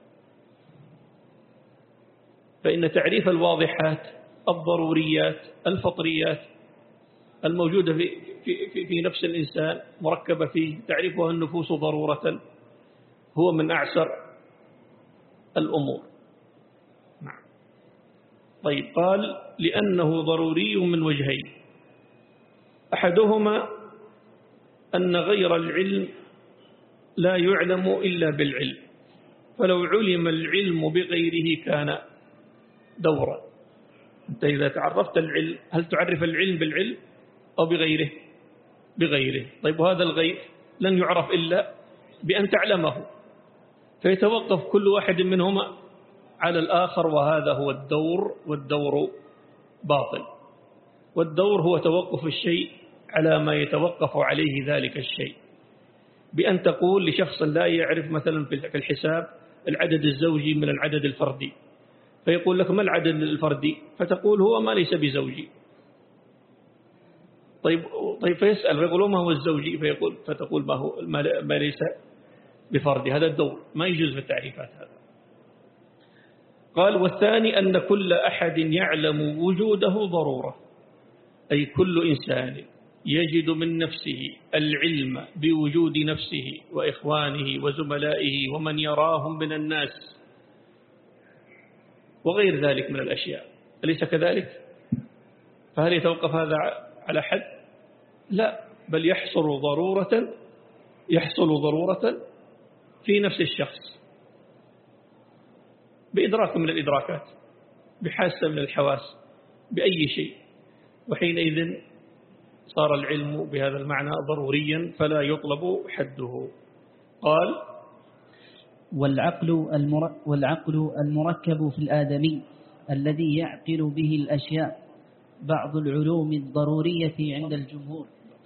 فإن تعريف الواضحات الضروريات الفطريات الموجودة في, في, في, في نفس الإنسان مركبة فيه تعرفها النفوس ضرورة هو من أعسر الأمور. نعم. طيب قال لأنه ضروري من وجهين، أحدهما أن غير العلم لا يعلم إلا بالعلم، فلو علم العلم بغيره كان دورا. أنت إذا تعرفت العلم هل تعرف العلم بالعلم أو بغيره؟ بغيره. طيب وهذا الغير لن يعرف إلا بأن تعلمه، فيتوقف كل واحد منهما على الآخر، وهذا هو الدور، والدور باطل. والدور هو توقف الشيء على ما يتوقف عليه ذلك الشيء، بأن تقول لشخص لا يعرف مثلا في الحساب العدد الزوجي من العدد الفردي، فيقول لك ما العدد الفردي؟ فتقول هو ما ليس بزوجي. طيب طيب فيسأل فيقول ما هو الزوجي؟ فيقول فتقول ما هو ما ليس بفردي. هذا الدور ما يجوز في التعريفات هذا. قال والثاني أن كل أحد يعلم وجوده ضرورة، أي كل إنسان يجد من نفسه العلم بوجود نفسه وإخوانه وزملائه ومن يراهم من الناس وغير ذلك من الأشياء، أليس كذلك؟ فهل يتوقف هذا على حد؟ لا، بل يحصل ضرورة يحصل ضرورة في نفس الشخص بإدراك من الإدراكات، بحاسة من الحواس، بأي شيء، وحينئذ صار العلم بهذا المعنى ضروريا فلا يطلب حده. قال والعقل, المر... والعقل المركب في الآدمي الذي يعقل به الأشياء بعض العلوم الضرورية عند الجمهور.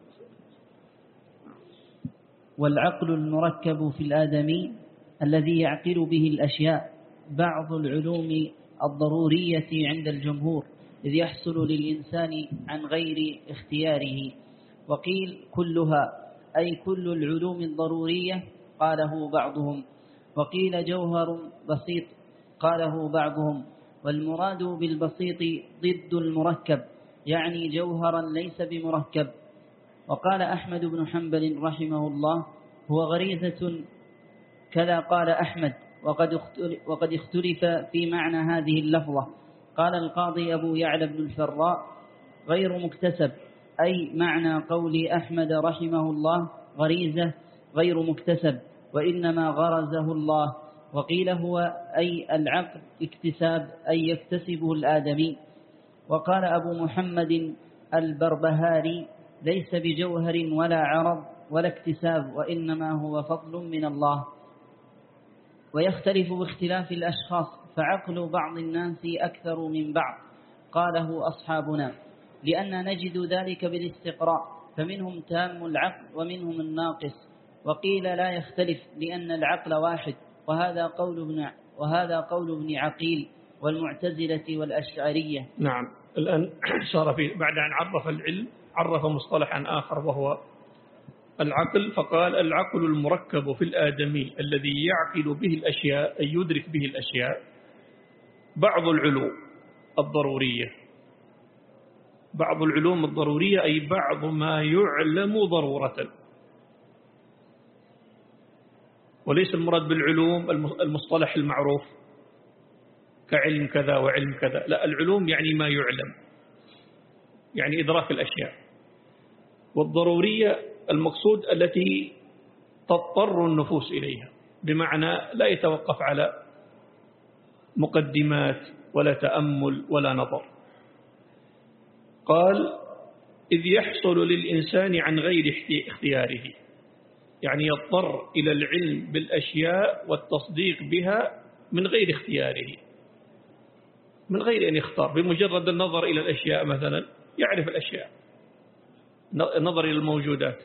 والعقل المركب في الآدمي الذي يعقل به الأشياء بعض العلوم الضرورية عند الجمهور، إذ يحصل للإنسان عن غير اختياره. وقيل كلها أي كل العلوم الضرورية قاله بعضهم، وقيل جوهر بسيط قاله بعضهم، والمراد بالبسيط ضد المركب، يعني جوهرا ليس بمركب. وقال أحمد بن حنبل رحمه الله هو غريزة كذا قال أحمد، وقد اختلف في معنى هذه اللفظة. قال القاضي أبو يعلى بن الفراء غير مكتسب، أي معنى قول أحمد رحمه الله غريزة غير مكتسب وإنما غرزه الله. وقيل هو أي العقل اكتساب، أي يكتسبه الآدمي. وقال أبو محمد البربهاري ليس بجوهر ولا عرض ولا اكتساب، وإنما هو فضل من الله. ويختلف باختلاف الأشخاص، فعقل بعض الناس أكثر من بعض قاله أصحابنا، لأن نجد ذلك بالاستقراء، فمنهم تام العقل ومنهم الناقص. وقيل لا يختلف لأن العقل واحد، وهذا قول ابن وهذا قول ابن عقيل والمعتزلة والأشعرية. نعم. الآن صار في بعد أن عرف العلم عرف مصطلحا آخر وهو العقل، فقال العقل المركب في الآدمي الذي يعقل به الأشياء، أي يدرك به الأشياء، بعض العلوم الضرورية. بعض العلوم الضرورية أي بعض ما يعلم ضرورة، وليس المراد بالعلوم المصطلح المعروف كعلم كذا وعلم كذا، لا، العلوم يعني ما يعلم، يعني إدراك الأشياء. والضرورية المقصود التي تضطر النفوس إليها، بمعنى لا يتوقف على مقدمات ولا تأمل ولا نظر. قال إذ يحصل للإنسان عن غير اختياره، يعني يضطر إلى العلم بالأشياء والتصديق بها من غير اختياره، من غير أن يختار، بمجرد النظر إلى الأشياء مثلا يعرف الأشياء، النظر إلى الموجودات.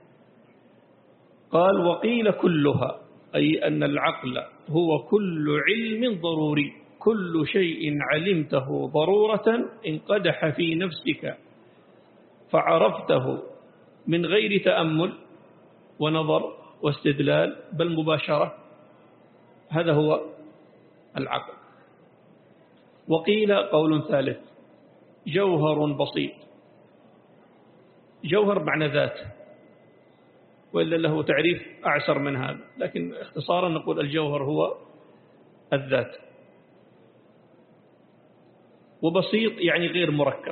قال وقيل كلها، أي أن العقل هو كل علم ضروري، كل شيء علمته ضرورة انقدح في نفسك فعرفته من غير تأمل ونظر واستدلال بل مباشرة، هذا هو العقل. وقيل قول ثالث جوهر بسيط، جوهر معنى ذات، وإلا له تعريف أعسر من هذا، لكن اختصارا نقول الجوهر هو الذات. وبسيط يعني غير مركب.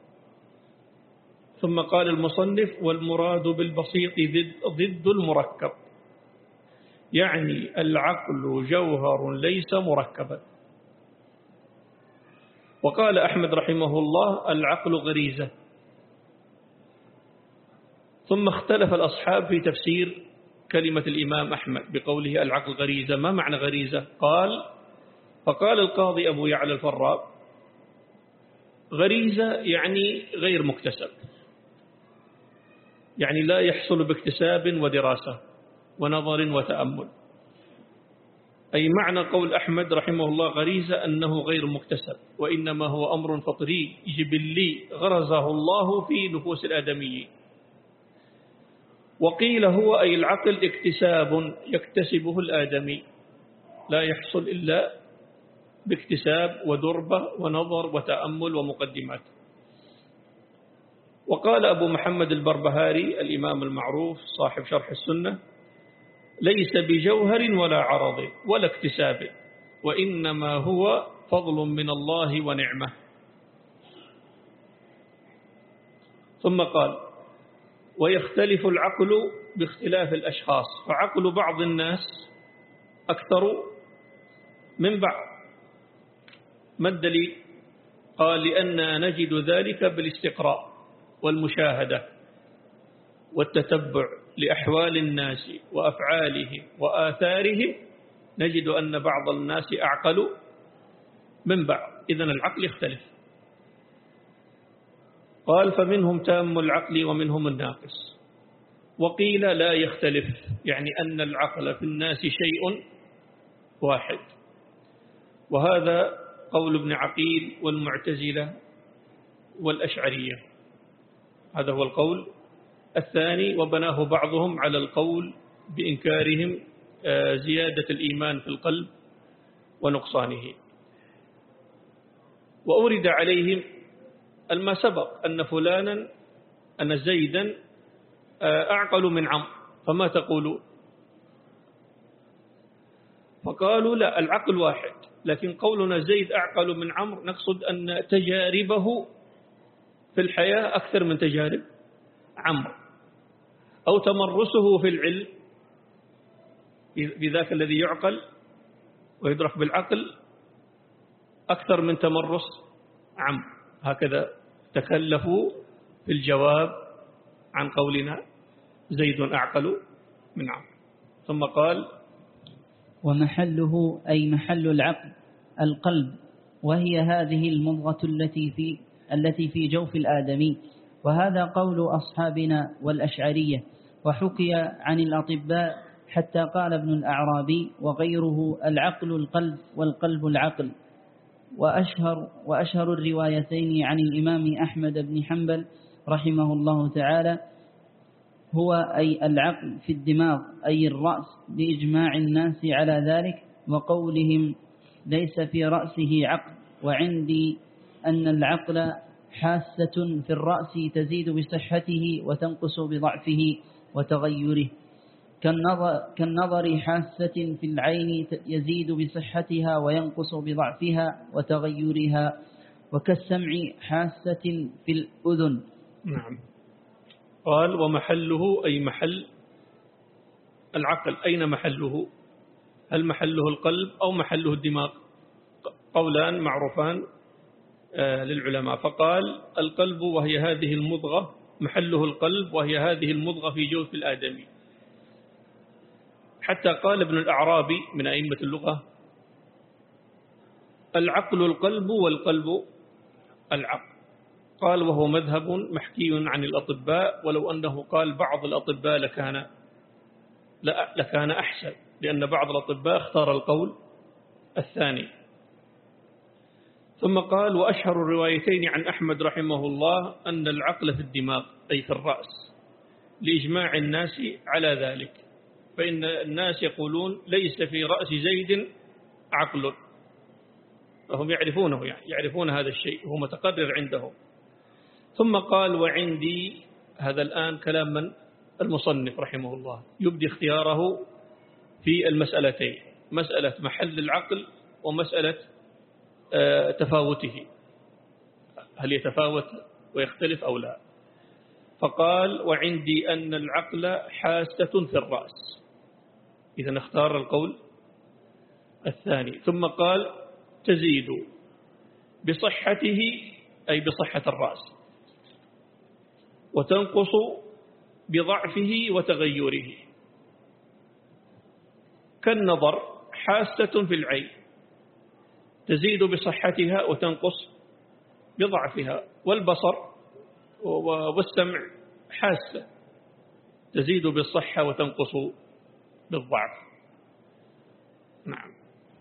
ثم قال المصنف والمراد بالبسيط ضد المركب، يعني العقل جوهر ليس مركبا. وقال أحمد رحمه الله العقل غريزة. ثم اختلف الأصحاب في تفسير كلمة الإمام أحمد بقوله العقل غريزة، ما معنى غريزة؟ قال فقال القاضي أبو يعلى الفراء غريزة يعني غير مكتسب، يعني لا يحصل باكتساب ودراسة ونظر وتأمل. أي معنى قول أحمد رحمه الله غريزة أنه غير مكتسب، وإنما هو أمر فطري جبلي غرزه الله في نفوس الآدميين. وقيل هو أي العقل اكتساب يكتسبه الآدمي، لا يحصل إلا باكتساب ودربة ونظر وتأمل ومقدمات. وقال أبو محمد البربهاري الإمام المعروف صاحب شرح السنة ليس بجوهر ولا عرض ولا اكتساب، وإنما هو فضل من الله ونعمة. ثم قال ويختلف العقل باختلاف الأشخاص، فعقل بعض الناس أكثر من بعض. ما الدليل؟ قال لأننا نجد ذلك بالاستقراء والمشاهدة والتتبع لأحوال الناس وأفعالهم وآثارهم، نجد أن بعض الناس أعقل من بعض، إذن العقل يختلف. قال فمنهم تام العقل ومنهم الناقص. وقيل لا يختلف، يعني أن العقل في الناس شيء واحد. وهذا قول ابن عقيل والمعتزلة والأشعرية، هذا هو القول الثاني. وبناه بعضهم على القول بإنكارهم زيادة الإيمان في القلب ونقصانه. وأورد عليهم الما سبق أن فلانا أن زيدا أعقل من عمرو، فما تقولوا؟ فقالوا لا، العقل واحد، لكن قولنا زيد أعقل من عمرو نقصد أن تجاربه في الحياة أكثر من تجارب عمرو، أو تمرسه في العلم بذاك الذي يعقل ويدرك بالعقل أكثر من تمرس عمرو. هكذا تكلفوا في الجواب عن قولنا زيد أعقل من عمرو. ثم قال ومحله أي محل العقل القلب، وهي هذه المضغة التي في التي في جوف الآدمي. وهذا قول أصحابنا والأشعرية. وحكي عن الأطباء حتى قال ابن الأعرابي وغيره العقل القلب والقلب العقل. وأشهر, وأشهر الروايتين عن الإمام أحمد بن حنبل رحمه الله تعالى هو أي العقل في الدماغ أي الرأس، بإجماع الناس على ذلك، وقولهم ليس في رأسه عقل. وعندي أن العقل حاسة في الرأس تزيد بصحته وتنقص بضعفه وتغيره، كالنظر, كالنظر حاسة في العين يزيد بصحتها وينقص بضعفها وتغيرها، وكالسمع حاسة في الأذن. نعم. قال ومحله أي محل العقل، أين محله؟ هل محله القلب أو محله الدماغ؟ قولان معروفان للعلماء، فقال القلب وهي هذه المضغة محله القلب، وهي هذه المضغة في جوف الآدمي. حتى قال ابن الأعرابي من أئمة اللغة: العقل القلب والقلب العقل. قال وهو مذهب محكي عن الأطباء، ولو أنه قال بعض الأطباء لكان لكان أحسن، لأن بعض الأطباء اختار القول الثاني. ثم قال: وأشهر الروايتين عن أحمد رحمه الله أن العقل في الدماغ أي في الرأس، لإجماع الناس على ذلك، فإن الناس يقولون ليس في رأس زيد عقل، فهم يعرفونه، يعني يعرفون هذا الشيء، هو متقرر عندهم. ثم قال: وعندي، هذا الآن كلام من؟ المصنف رحمه الله، يبدي اختياره في المسألتين، مسألة محل العقل ومسألة تفاوته، هل يتفاوت ويختلف أو لا. فقال: وعندي أن العقل حاسة في الرأس، إذا اختار القول الثاني. ثم قال: تزيد بصحته أي بصحة الرأس، وتنقص بضعفه وتغيره، كالنظر حاسة في العين، تزيد بصحتها وتنقص بضعفها، والبصر والسمع حاسة، تزيد بالصحة وتنقص بالضعف. نعم.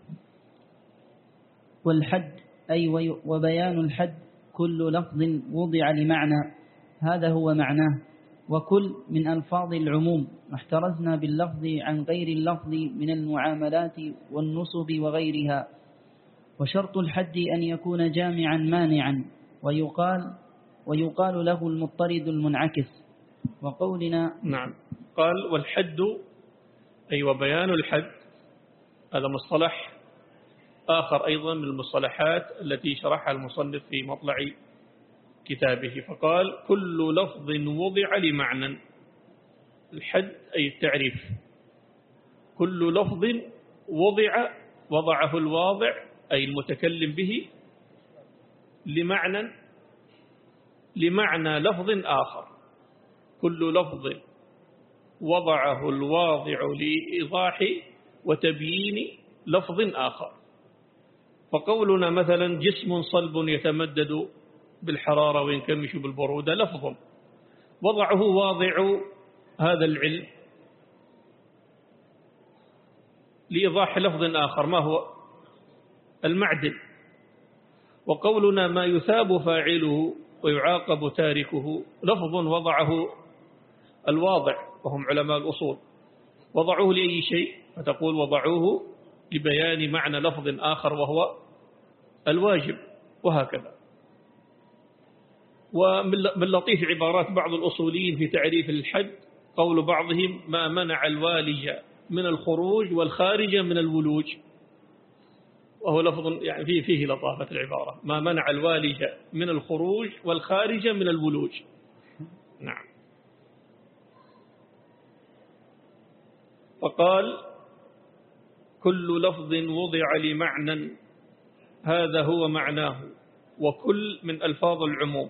والحد أي وبيان الحد كل لفظ وضع لمعنى، هذا هو معناه. وكل من ألفاظ العموم، احترزنا باللفظ عن غير اللفظ من المعاملات والنصب وغيرها. وشرط الحد أن يكون جامعا مانعا، ويقال ويقال له المضطرد المنعكس. وقولنا نعم. قال: والحد أي وبيان الحد، هذا مصطلح آخر أيضا من المصطلحات التي شرحها المصنف في مطلع كتابه. فقال: كل لفظ وضع لمعنى، الحد أي التعريف، كل لفظ وضع وضعه الواضع أي المتكلم به لمعنى لمعنى لفظ آخر، كل لفظ وضعه الواضع لإيضاح وتبيين لفظ آخر. فقولنا مثلا جسم صلب يتمدد بالحرارة وينكمش بالبرودة لفظ وضعه واضع هذا العلم لإيضاح لفظ آخر، ما هو؟ المعدن. وقولنا ما يثاب فاعله ويعاقب تاركه لفظ وضعه الواضع، وهم علماء الأصول، وضعوه لأي شيء، فتقول وضعوه لبيان معنى لفظ آخر وهو الواجب، وهكذا. ومن لطيف عبارات بعض الأصوليين في تعريف الحد قول بعضهم: ما منع الوالج من الخروج والخارج من الولوج، وهو لفظ يعني فيه, فيه لطافة العبارة، ما منع الوالج من الخروج والخارج من الولوج. نعم. فقال: كل لفظ وضع لمعنى هذا هو معناه، وكل من ألفاظ العموم،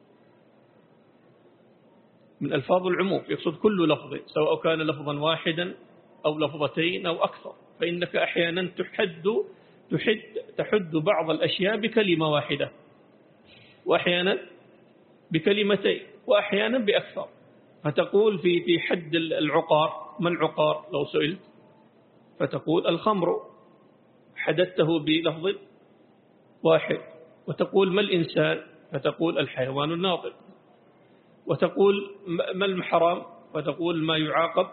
من ألفاظ العموم يقصد كل لفظ، سواء كان لفظا واحدا أو لفظتين أو أكثر، فإنك أحيانا تحد تحد تحد بعض الأشياء بكلمة واحدة، وأحيانا بكلمتين، وأحيانا بأكثر. فتقول في في حد العقار، ما العقار لو سئلت؟ فتقول الخمر، حددته بلفظ واحد. وتقول ما الإنسان؟ فتقول الحيوان الناطق. وتقول ما الحرام؟ فتقول ما يعاقب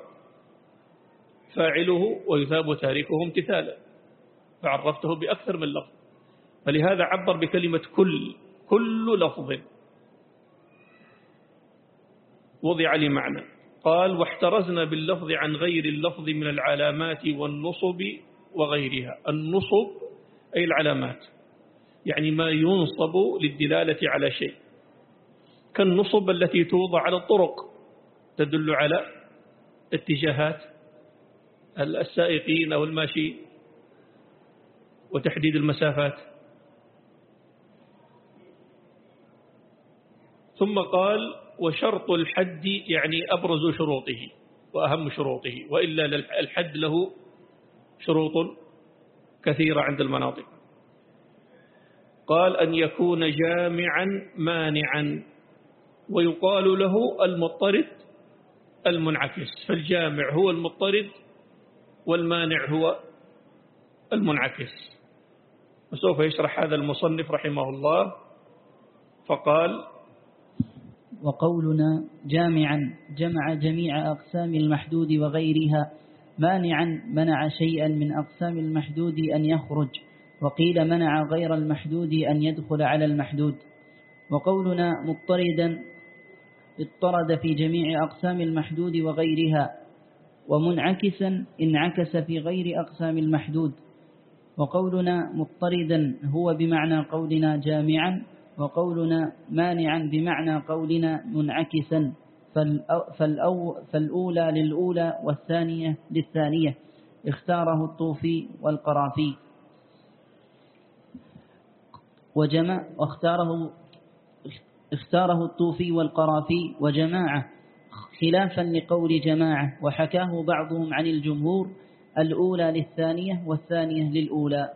فاعله ويثاب تاركه امتثالا، فعرفته بأكثر من لفظ. فلهذا عبر بكلمة كل، كل لفظ وضع لمعنى. قال: واحترزنا باللفظ عن غير اللفظ من العلامات والنصب وغيرها. النصب أي العلامات، يعني ما ينصب للدلالة على شيء، كالنصب التي توضع على الطرق تدل على اتجاهات السائقين أو الماشي وتحديد المسافات. ثم قال وشرط الحد يعني أبرز شروطه وأهم شروطه، وإلا الحد له شروط كثيرة عند المناطق. قال أن يكون جامعا مانعا، ويقال له المضطرد المنعكس، فالجامع هو المضطرد والمانع هو المنعكس. وسوف يشرح هذا المصنف رحمه الله. فقال وقولنا جامعا جمع جميع أقسام المحدود وغيرها، مانعا منع شيئا من أقسام المحدود أن يخرج، وقيل منع غير المحدود أن يدخل على المحدود. وقولنا مضطردا اضطرد في جميع أقسام المحدود وغيرها، ومنعكسا انعكس في غير أقسام المحدود. وقولنا مضطردا هو بمعنى قولنا جامعا، وقولنا مانعا بمعنى قولنا منعكسا، فالأو فالأولى للأولى والثانية للثانية، اختاره الطوفي والقرافي وجمع واختاره اختاره الطوفي والقرافي وجماعة، خلافا لقول جماعة، وحكاه بعضهم عن الجمهور الأولى للثانية والثانية للأولى.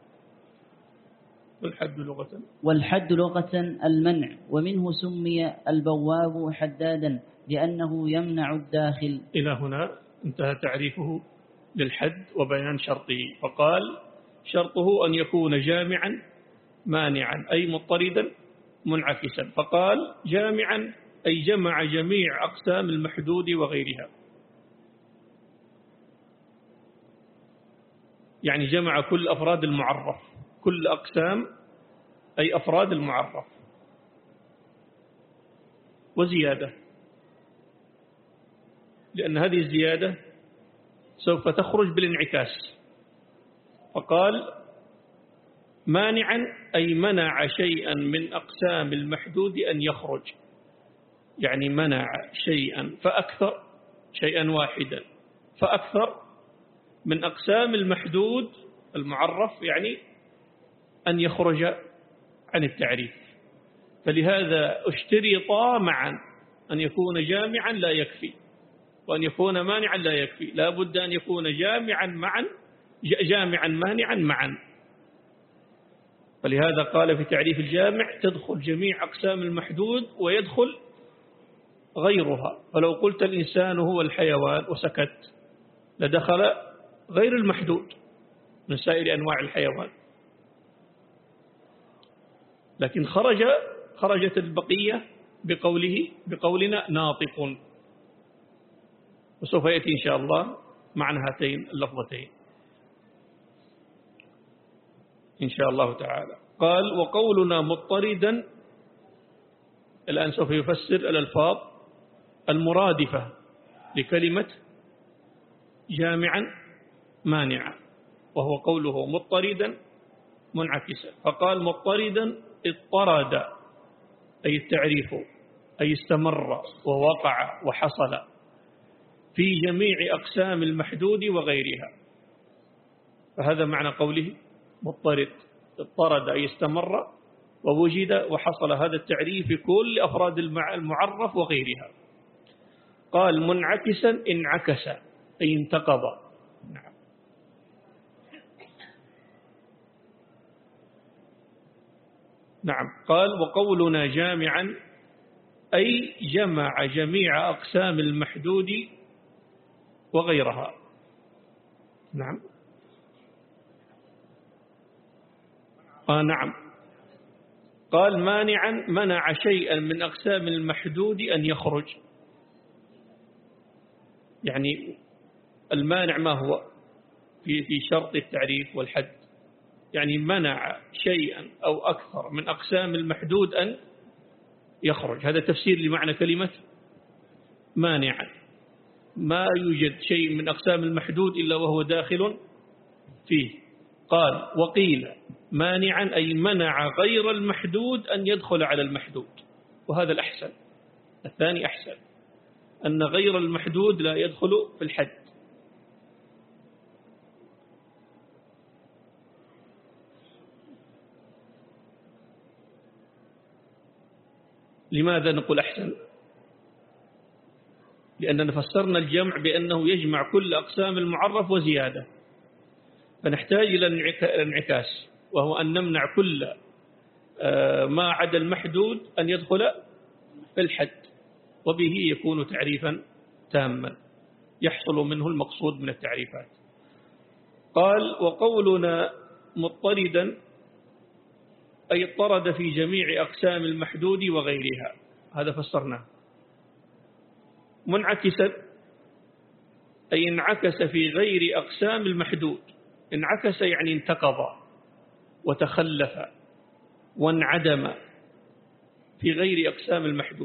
والحد لغة والحد لغة المنع، ومنه سمي البواب حدادا لأنه يمنع الداخل. إلى هنا انتهى تعريفه للحد وبيان شرطه. فقال شرطه أن يكون جامعا مانعا أي مضطردا منعكسا. فقال جامعا أي جمع جميع أقسام المحدود وغيرها، يعني جمع كل أفراد المعرف، كل أقسام أي أفراد المعرف وزيادة، لأن هذه الزيادة سوف تخرج بالانعكاس. فقال مانعا أي منع شيئا من أقسام المحدود أن يخرج، يعني منع شيئا فأكثر، شيئا واحدا فأكثر من أقسام المحدود المعرف، يعني أن يخرج عن التعريف. فلهذا اشترطا معا، أن يكون جامعا لا يكفي، وأن يكون مانعا لا يكفي، لا بد أن يكون جامعا معا جامعا مانعا معا. فلهذا قال في تعريف الجامع تدخل جميع أقسام المحدود ويدخل غيرها. فلو قلت الإنسان هو الحيوان وسكت لدخل غير المحدود من سائر أنواع الحيوان، لكن خرج خرجت البقية بقوله بقولنا ناطق، وسوف يأتي إن شاء الله معنى هاتين اللفظتين إن شاء الله تعالى. قال وقولنا مضطردا، الآن سوف يفسر الألفاظ المرادفة لكلمة جامعا مانعا، وهو قوله مضطردا منعكسا. فقال مضطردا اضطرد أي التعريف، أي استمر ووقع وحصل في جميع أقسام المحدود وغيرها، فهذا معنى قوله مضطرد. اضطرد أي استمر ووجد وحصل هذا التعريف في كل أفراد المعرف وغيرها. قال منعكسا انعكس أي انتقض. نعم. نعم. قال وقولنا جامعا أي جمع جميع أقسام المحدود وغيرها. نعم. آه نعم. قال مانعا منع شيئا من أقسام المحدود أن يخرج، يعني المانع ما هو في في شرط التعريف والحد، يعني منع شيئا أو أكثر من أقسام المحدود أن يخرج. هذا تفسير لمعنى كلمة مانعا، ما يوجد شيء من أقسام المحدود إلا وهو داخل فيه. قال وقيل مانعا أي منع غير المحدود أن يدخل على المحدود، وهذا الأحسن، الثاني أحسن، أن غير المحدود لا يدخل في الحد. لماذا نقول أحسن؟ لأننا فسرنا الجمع بأنه يجمع كل أقسام المعرف وزيادة، فنحتاج إلى الانعكاس، وهو أن نمنع كل ما عدا المحدود أن يدخل في الحد، وبه يكون تعريفا تاما يحصل منه المقصود من التعريفات. قال وقولنا مضطردا أي اضطرد في جميع أقسام المحدود وغيرها، هذا فسرناه. منعكسا أي انعكس في غير أقسام المحدود، انعكس يعني انتقض وتخلف وانعدم في غير أقسام المحدود.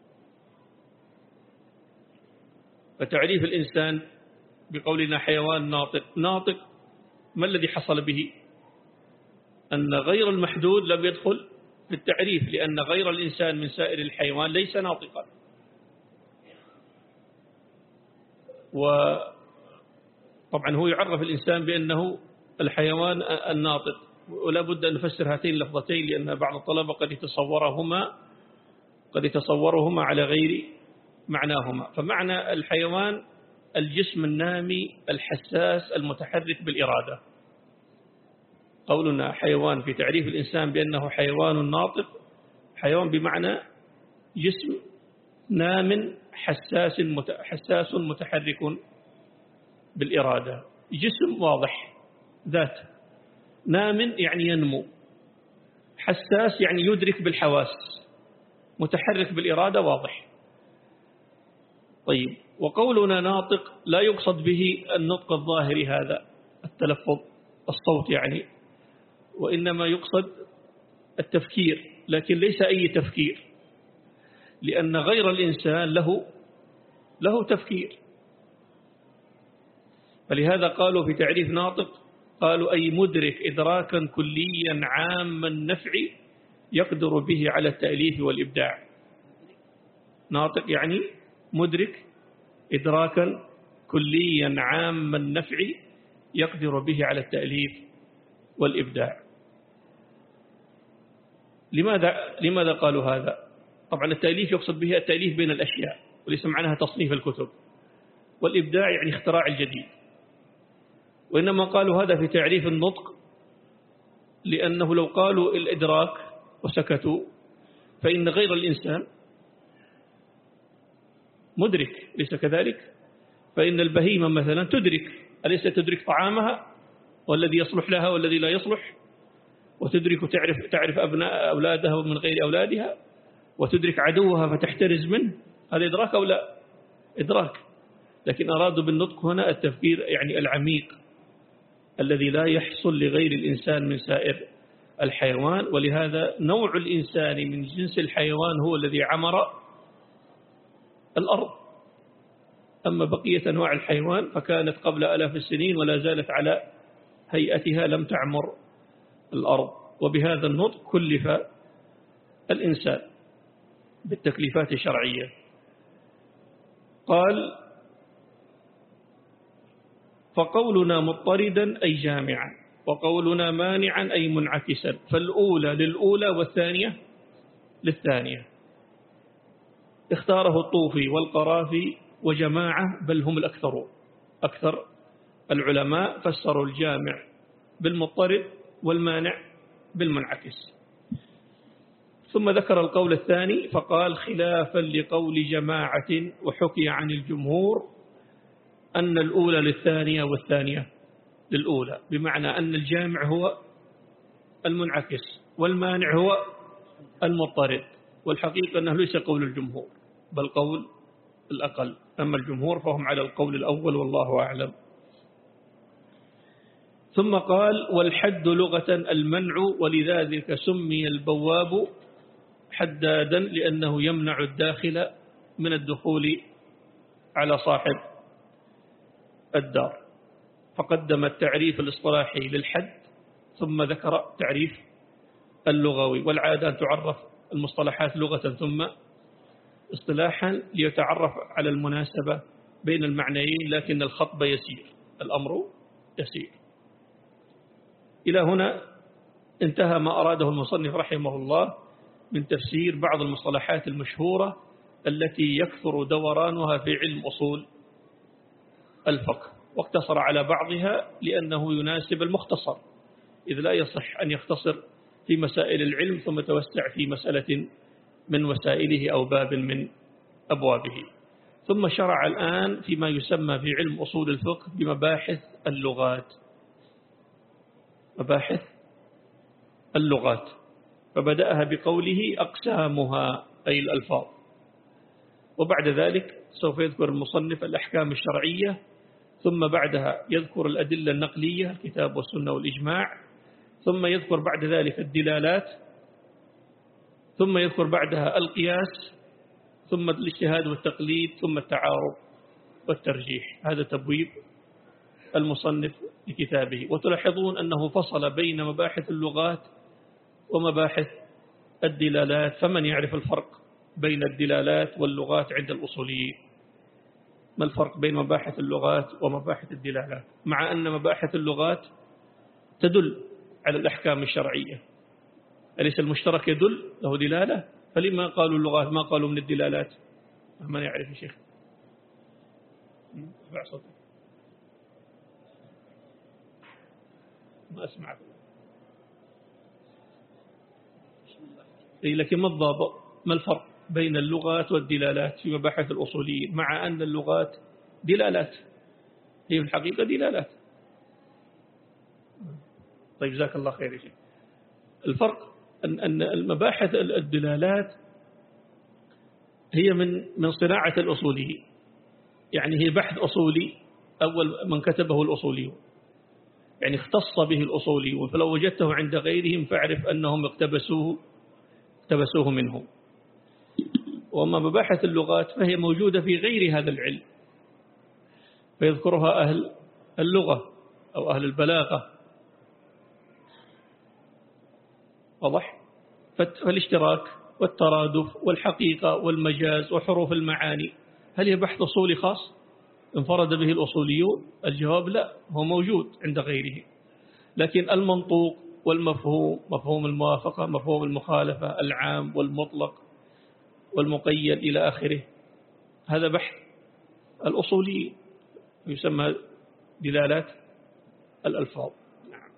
فتعريف الإنسان بقولنا حيوان ناطق، ناطق ما الذي حصل به؟ أن غير المحدود لم يدخل في التعريف، لأن غير الإنسان من سائر الحيوان ليس ناطقا. وطبعا هو يعرف الإنسان بأنه الحيوان الناطق، ولا بد أن نفسر هاتين اللفظتين، لأن بعض الطلبة قد يتصورهما قد يتصورهما على غير معناهما. فمعنى الحيوان الجسم النامي الحساس المتحرك بالإرادة. قولنا حيوان في تعريف الإنسان بأنه حيوان ناطق، حيوان بمعنى جسم نام حساس حساس متحرك بالإرادة، جسم واضح ذات، نام يعني ينمو، حساس يعني يدرك بالحواس، متحرك بالإرادة واضح. طيب، وقولنا ناطق لا يقصد به النطق الظاهري هذا التلفظ الصوت يعني، وإنما يقصد التفكير، لكن ليس أي تفكير، لأن غير الإنسان له له تفكير. فلهذا قالوا في تعريف ناطق، قالوا أي مدرك إدراكا كليا عاما النفع يقدر به على التأليف والإبداع. ناطق يعني مدرك إدراكا كليا عاما النفع يقدر به على التأليف والإبداع. لماذا لماذا قالوا هذا؟ طبعا التأليف يقصد به التأليف بين الأشياء، وليس معناها تصنيف الكتب، والإبداع يعني اختراع الجديد. وإنما قالوا هذا في تعريف النطق، لأنه لو قالوا الإدراك وسكتوا فإن غير الإنسان مدرك، ليس كذلك؟ فإن البهيمة مثلا تدرك، أليس تدرك طعامها والذي يصلح لها والذي لا يصلح، وتدرك تعرف تعرف أبناء أولادها من غير أولادها، وتدرك عدوها فتحترز منه، هذا إدراك أو لا؟ إدراك. لكن أرادوا بالنطق هنا التفكير يعني العميق الذي لا يحصل لغير الإنسان من سائر الحيوان. ولهذا نوع الإنسان من جنس الحيوان هو الذي عمر الأرض، أما بقية أنواع الحيوان فكانت قبل آلاف السنين ولا زالت على هيئتها لم تعمر الأرض. وبهذا النطق كلف الإنسان بالتكليفات الشرعية. قال فقولنا مضطردا أي جامعا، وقولنا مانعا أي منعكسا، فالأولى للأولى والثانية للثانية. اختاره الطوفي والقرافي وجماعة، بل هم الأكثرون، أكثر العلماء فسروا الجامع بالمضطرد والمانع بالمنعكس. ثم ذكر القول الثاني فقال خلافا لقول جماعة وحكي عن الجمهور أن الأولى للثانية والثانية للأولى، بمعنى أن الجامع هو المنعكس والمانع هو المضطرد. والحقيقة أنه ليس قول الجمهور بل قول الأقل، أما الجمهور فهم على القول الأول والله أعلم. ثم قال والحد لغة المنع، ولذلك سمي البواب حدادا لأنه يمنع الداخل من الدخول على صاحب الدار. فقدم التعريف الاصطلاحي للحد ثم ذكر تعريف اللغوي، والعادة أن تعرف المصطلحات لغة ثم اصطلاحا ليتعرف على المناسبة بين المعنيين، لكن الخطب يسير، الأمر يسير. إلى هنا انتهى ما أراده المصنف رحمه الله من تفسير بعض المصطلحات المشهورة التي يكثر دورانها في علم أصول الفقه، واقتصر على بعضها لأنه يناسب المختصر، إذ لا يصح أن يختصر في مسائل العلم ثم توسع في مسألة من وسائله أو باب من أبوابه. ثم شرع الآن فيما يسمى في علم أصول الفقه بمباحث اللغات، مباحث اللغات، فبدأها بقوله أقسامها أي الألفاظ، وبعد ذلك سوف يذكر المصنف الأحكام الشرعية، ثم بعدها يذكر الأدلة النقلية الكتاب والسنة والإجماع، ثم يذكر بعد ذلك الدلالات، ثم يذكر بعدها القياس، ثم الاجتهاد والتقليد، ثم التعارض والترجيح. هذا تبويب المصنف لكتابه. وتلاحظون أنه فصل بين مباحث اللغات ومباحث الدلالات، فمن يعرف الفرق بين الدلالات واللغات عند الأصوليين؟ ما الفرق بين مباحث اللغات ومباحث الدلالات؟ مع أن مباحث اللغات تدل على الأحكام الشرعية، أليس المشترك يدل له دلالة؟ فلما قالوا اللغات ما قالوا من الدلالات؟ من يعرف يا شيخ؟ ما أسمعك. لكن ما الضابط؟ ما الفرق بين اللغات والدلالات في مباحث الأصوليين، مع أن اللغات دلالات، هي في الحقيقة دلالات؟ طيب جزاك الله خير يا شيخ. الفرق أن أن المباحث الدلالات هي من من صناعة الأصوليين، يعني هي بحث أصولي أول من كتبه الأصوليون، يعني اختص به الأصوليون، فلو وجدته عند غيرهم فاعرف أنهم اقتبسوه اقتبسوه منهم. وأما مباحث اللغات فهي موجودة في غير هذا العلم، فيذكرها أهل اللغة أو أهل البلاغة، واضح؟ فالاشتراك والترادف والحقيقة والمجاز وحروف المعاني، هل هي بحث أصولي خاص انفرد به الأصوليون؟ الجواب لا، هو موجود عند غيره. لكن المنطوق والمفهوم، مفهوم الموافقة، مفهوم المخالفة، العام والمطلق والمقيد إلى آخره، هذا بحث الأصولي يسمى دلالات الألفاظ. نعم.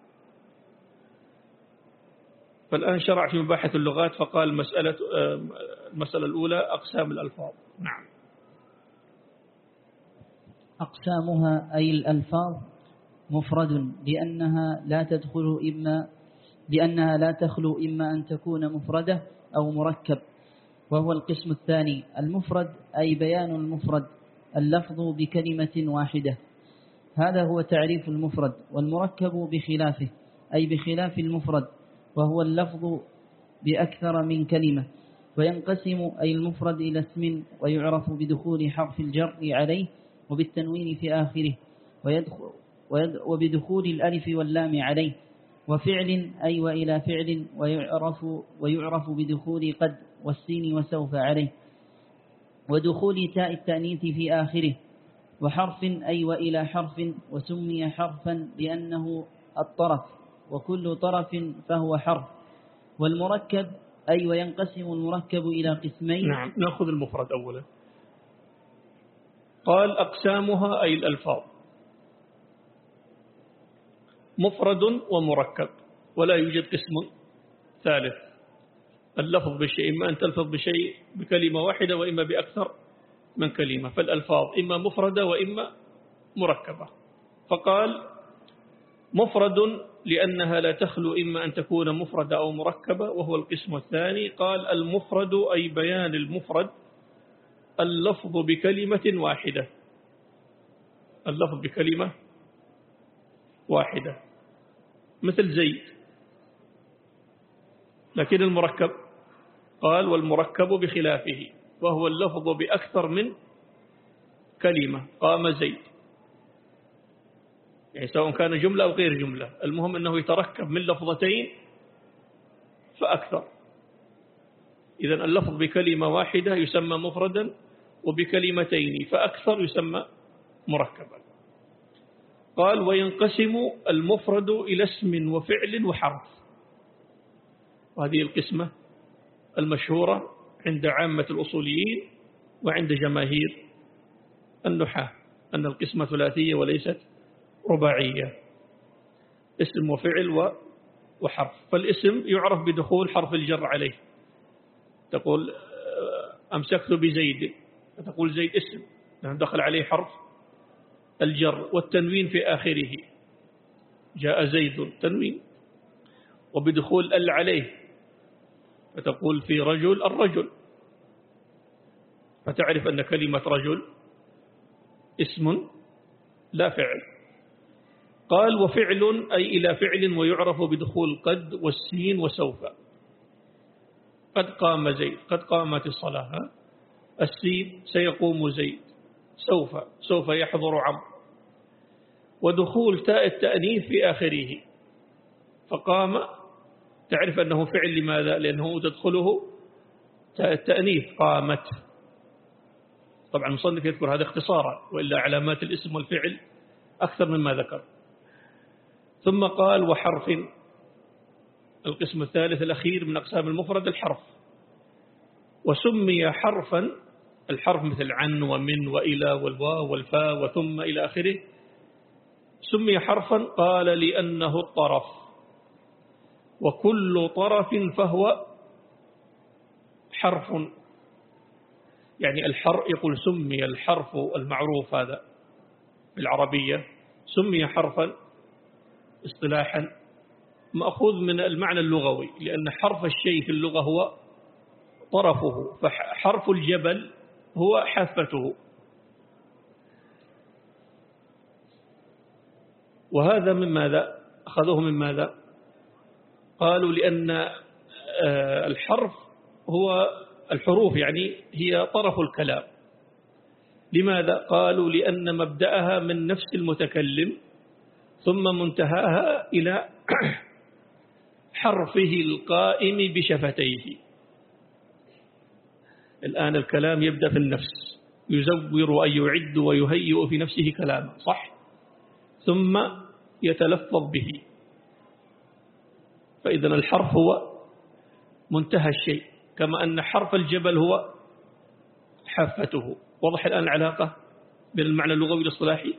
فالآن شرع في مباحث اللغات فقال المسألة المسألة الأولى أقسام الألفاظ. نعم. أقسامها أي الألفاظ مفرد لأنها لا تدخل إما لأنها لا تخلو إما أن تكون مفردة أو مركب، وهو القسم الثاني. المفرد أي بيان المفرد، اللفظ بكلمة واحدة، هذا هو تعريف المفرد. والمركب بخلافه أي بخلاف المفرد، وهو اللفظ بأكثر من كلمة. وينقسم أي المفرد إلى اسم ويعرف بدخول حرف الجر عليه وبالتنوين في آخره، ويدخل وبدخول الألف واللام عليه، وفعل أي وإلى فعل، ويعرف, ويعرف بدخول قد والسين وسوف عليه، ودخول تاء التأنيث في آخره، وحرف أي وإلى حرف، وسمي حرفا لأنه الطرف، وكل طرف فهو حرف. والمركب أي وينقسم المركب إلى قسمين. نعم، نأخذ المفرد أولا. قال أقسامها أي الألفاظ، مفرد ومركب، ولا يوجد قسم ثالث. اللفظ بالشيء إما أن تلفظ بشيء بكلمة واحدة وإما بأكثر من كلمة، فالألفاظ إما مفردة وإما مركبة. فقال مفرد لأنها لا تخلو إما أن تكون مفردة أو مركبة، وهو القسم الثاني. قال المفرد أي بيان المفرد، اللفظ بكلمة واحدة، اللفظ بكلمة واحدة مثل زيد. لكن المركب قال والمركب بخلافه، وهو اللفظ بأكثر من كلمة، قام زيد، يعني سواء كان جملة أو غير جملة، المهم أنه يتركب من لفظتين فأكثر. إذن اللفظ بكلمة واحدة يسمى مفردا، وبكلمتين فأكثر يسمى مركبا. قال وينقسم المفرد إلى اسم وفعل وحرف، وهذه القسمة المشهورة عند عامة الأصوليين وعند جماهير النحاة أن القسمة ثلاثية وليست رباعية، اسم وفعل وحرف. فالاسم يعرف بدخول حرف الجر عليه، تقول أمسكت بزيد، فتقول زيد اسم لأنه دخل عليه حرف الجر، والتنوين في آخره، جاء زيد تنوين. وبدخول ال عليه فتقول في رجل الرجل، فتعرف أن كلمة رجل اسم لا فعل. قال وفعل أي إلى فعل، ويعرف بدخول قد والسين وسوف. قد قام زيد، قد قامت الصلاة، السين سيقوم زيد، سوف سوف يحضر عمرو. ودخول تاء التأنيث في آخره، فقام تعرف أنه فعل. لماذا؟ لأنه تدخله تاء التأنيث قامت. طبعا المصنف يذكر هذا اختصارا، وإلا علامات الاسم والفعل أكثر مما ذكر. ثم قال وحرف، القسم الثالث الأخير من أقسام المفرد الحرف. وسمي حرفا، الحرف مثل عن ومن وإلى والواو والفاء وثم إلى آخره، سمي حرفا قال لأنه الطرف، وكل طرف فهو حرف. يعني الحرف يقول سمي الحرف المعروف هذا بالعربية سمي حرفا اصطلاحا مأخوذ من المعنى اللغوي، لأن حرف الشيء في اللغة هو طرفه، فحرف الجبل هو حافته. وهذا من ماذا؟ أخذوه من ماذا؟ قالوا لأن الحرف هو الحروف، يعني هي طرف الكلام. لماذا؟ قالوا لأن مبدأها من نفس المتكلم ثم منتهاها إلى حرفه القائم بشفتيه. الآن الكلام يبدأ في النفس، يزور أي يعد ويهيئ في نفسه كلاما، صح؟ ثم يتلفظ به. فإذا الحرف هو منتهى الشيء، كما أن حرف الجبل هو حافته. وضح الآن العلاقة بين المعنى اللغوي الاصطلاحي.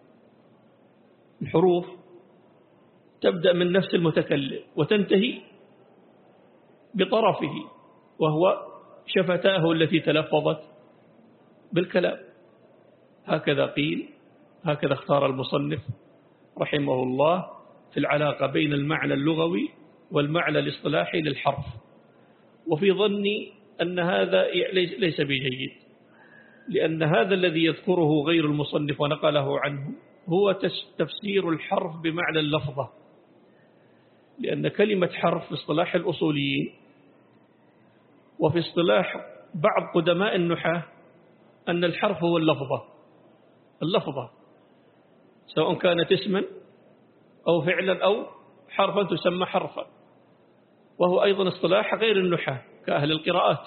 الحروف تبدأ من نفس المتكلم وتنتهي بطرفه، وهو شفتاه التي تلفظت بالكلام. هكذا قيل، هكذا اختار المصنف رحمه الله في العلاقة بين المعنى اللغوي والمعنى الاصطلاحي للحرف. وفي ظني أن هذا ليس بجيد، لأن هذا الذي يذكره غير المصنف ونقله عنه هو تفسير الحرف بمعنى اللفظة. لأن كلمة حرف في اصطلاح الأصوليين وفي اصطلاح بعض قدماء النحاة أن الحرف هو اللفظة، اللفظة سواء كانت اسما أو فعلا أو حرفا تسمى حرفا، وهو أيضا اصطلاح غير النحاة كأهل القراءات.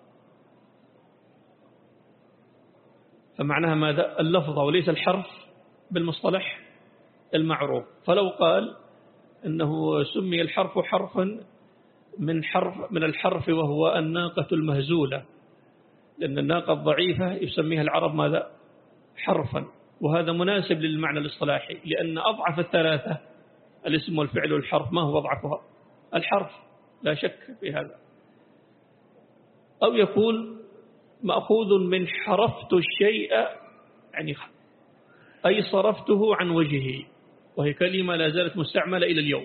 فمعناها ماذا؟ اللفظة وليس الحرف بالمصطلح المعروف. فلو قال أنه سمي الحرف حرفا من حرف من الحرف وهو الناقة المهزولة، لأن الناقة الضعيفة يسميها العرب ماذا؟ حرفا. وهذا مناسب للمعنى الاصطلاحي، لأن أضعف الثلاثة الاسم والفعل والحرف ما هو أضعفها؟ الحرف، لا شك في هذا. أو يكون مأخوذ من حرفت الشيء، يعني أي صرفته عن وجهه، وهي كلمة لا زالت مستعملة إلى اليوم.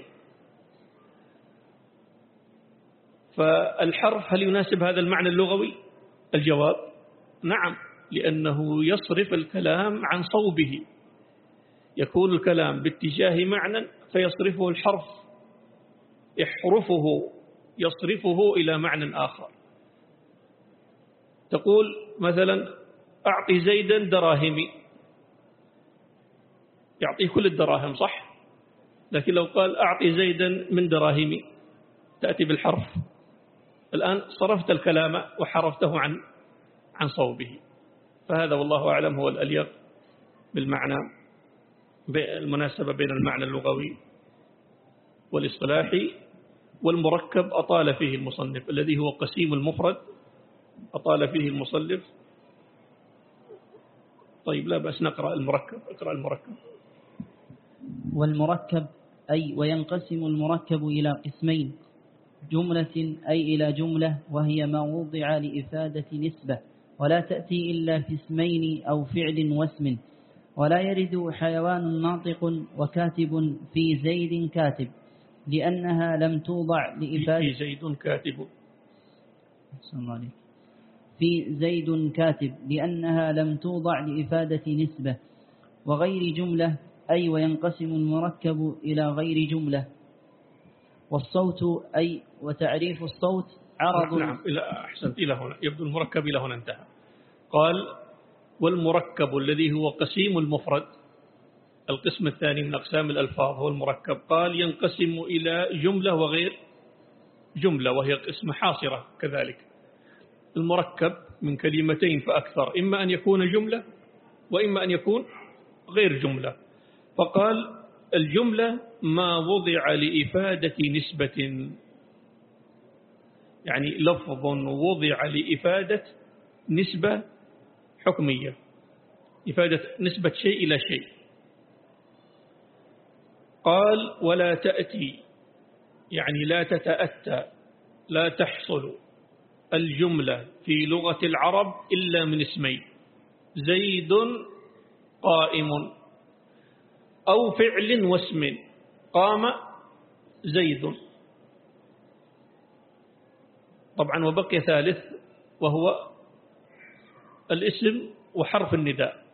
فالحرف هل يناسب هذا المعنى اللغوي؟ الجواب نعم، لأنه يصرف الكلام عن صوبه. يكون الكلام باتجاه معنى فيصرفه الحرف، يحرفه يصرفه إلى معنى آخر. تقول مثلا أعطي زيدا دراهمي، يعطيه كل الدراهم، صح؟ لكن لو قال أعطي زيدا من دراهمي تأتي بالحرف. الآن صرفت الكلام وحرفته عن عن صوبه. فهذا والله أعلم هو الأليق بالمعنى، بالمناسبة بين المعنى اللغوي والاصطلاحي. والمركب أطال فيه المصنف الذي هو قسيم المفرد، أطال فيه المصنف. طيب لا بأس نقرأ المركب، اقرأ المركب. والمركب أي وينقسم المركب إلى قسمين: جملة أي إلى جملة، وهي ما وضع لإفادة نسبة، ولا تأتي إلا في اسمين أو فعل واسم. ولا يرد حيوان ناطق وكاتب في زيد كاتب، لأنها لم توضع لإفادة في زيد كاتب في زيد كاتب لأنها لم توضع لإفادة نسبة. وغير جملة أي وينقسم المركب إلى غير جملة. والصوت أي وتعريف الصوت عرض. نعم إلى أحسنت، إلى هنا يبدو المركب إلى هنا انتهى. قال والمركب الذي هو قسيم المفرد، القسم الثاني من أقسام الألفاظ هو المركب. قال ينقسم إلى جملة وغير جملة، وهي قسم حاصرة كذلك. المركب من كلمتين فأكثر، إما أن يكون جملة وإما أن يكون غير جملة. فقال الجملة ما وضع لإفادة نسبة، يعني لفظ وضع لإفادة نسبة حكمية، إفادة نسبة شيء إلى شيء. قال ولا تأتي، يعني لا تتأتى، لا تحصل الجملة في لغة العرب إلا من اسمين: زيد قائم، أو فعل واسم. قام زيد، طبعا وبقي ثالث وهو الاسم وحرف النداء،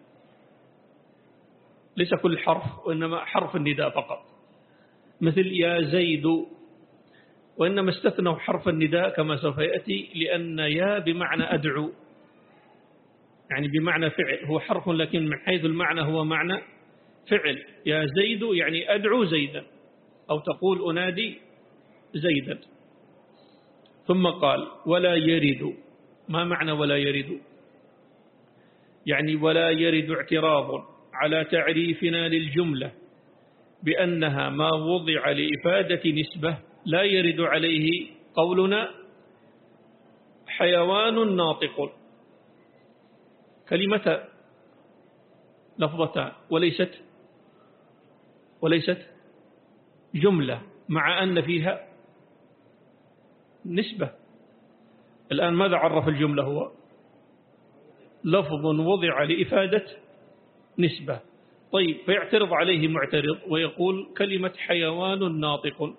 ليس كل حرف وإنما حرف النداء فقط، مثل يا زيد. وإنما استثنوا حرف النداء كما سوف يأتي، لأن يا بمعنى أدعو، يعني بمعنى فعل، هو حرف لكن من حيث المعنى هو معنى فعل. يا زيد يعني أدعو زيدا، أو تقول أنادي زيدا. ثم قال ولا يرد. ما معنى ولا يرد؟ يعني ولا يرد اعتراض على تعريفنا للجملة بأنها ما وضع لإفادة نسبة، لا يرد عليه قولنا حيوان ناطق، كلمة لفظتان وليست وليست جملة، مع أن فيها نسبة. الآن ماذا عرف الجملة؟ هو لفظ وضع لإفادة نسبة. طيب فيعترض عليه معترض ويقول كلمة حيوان ناطق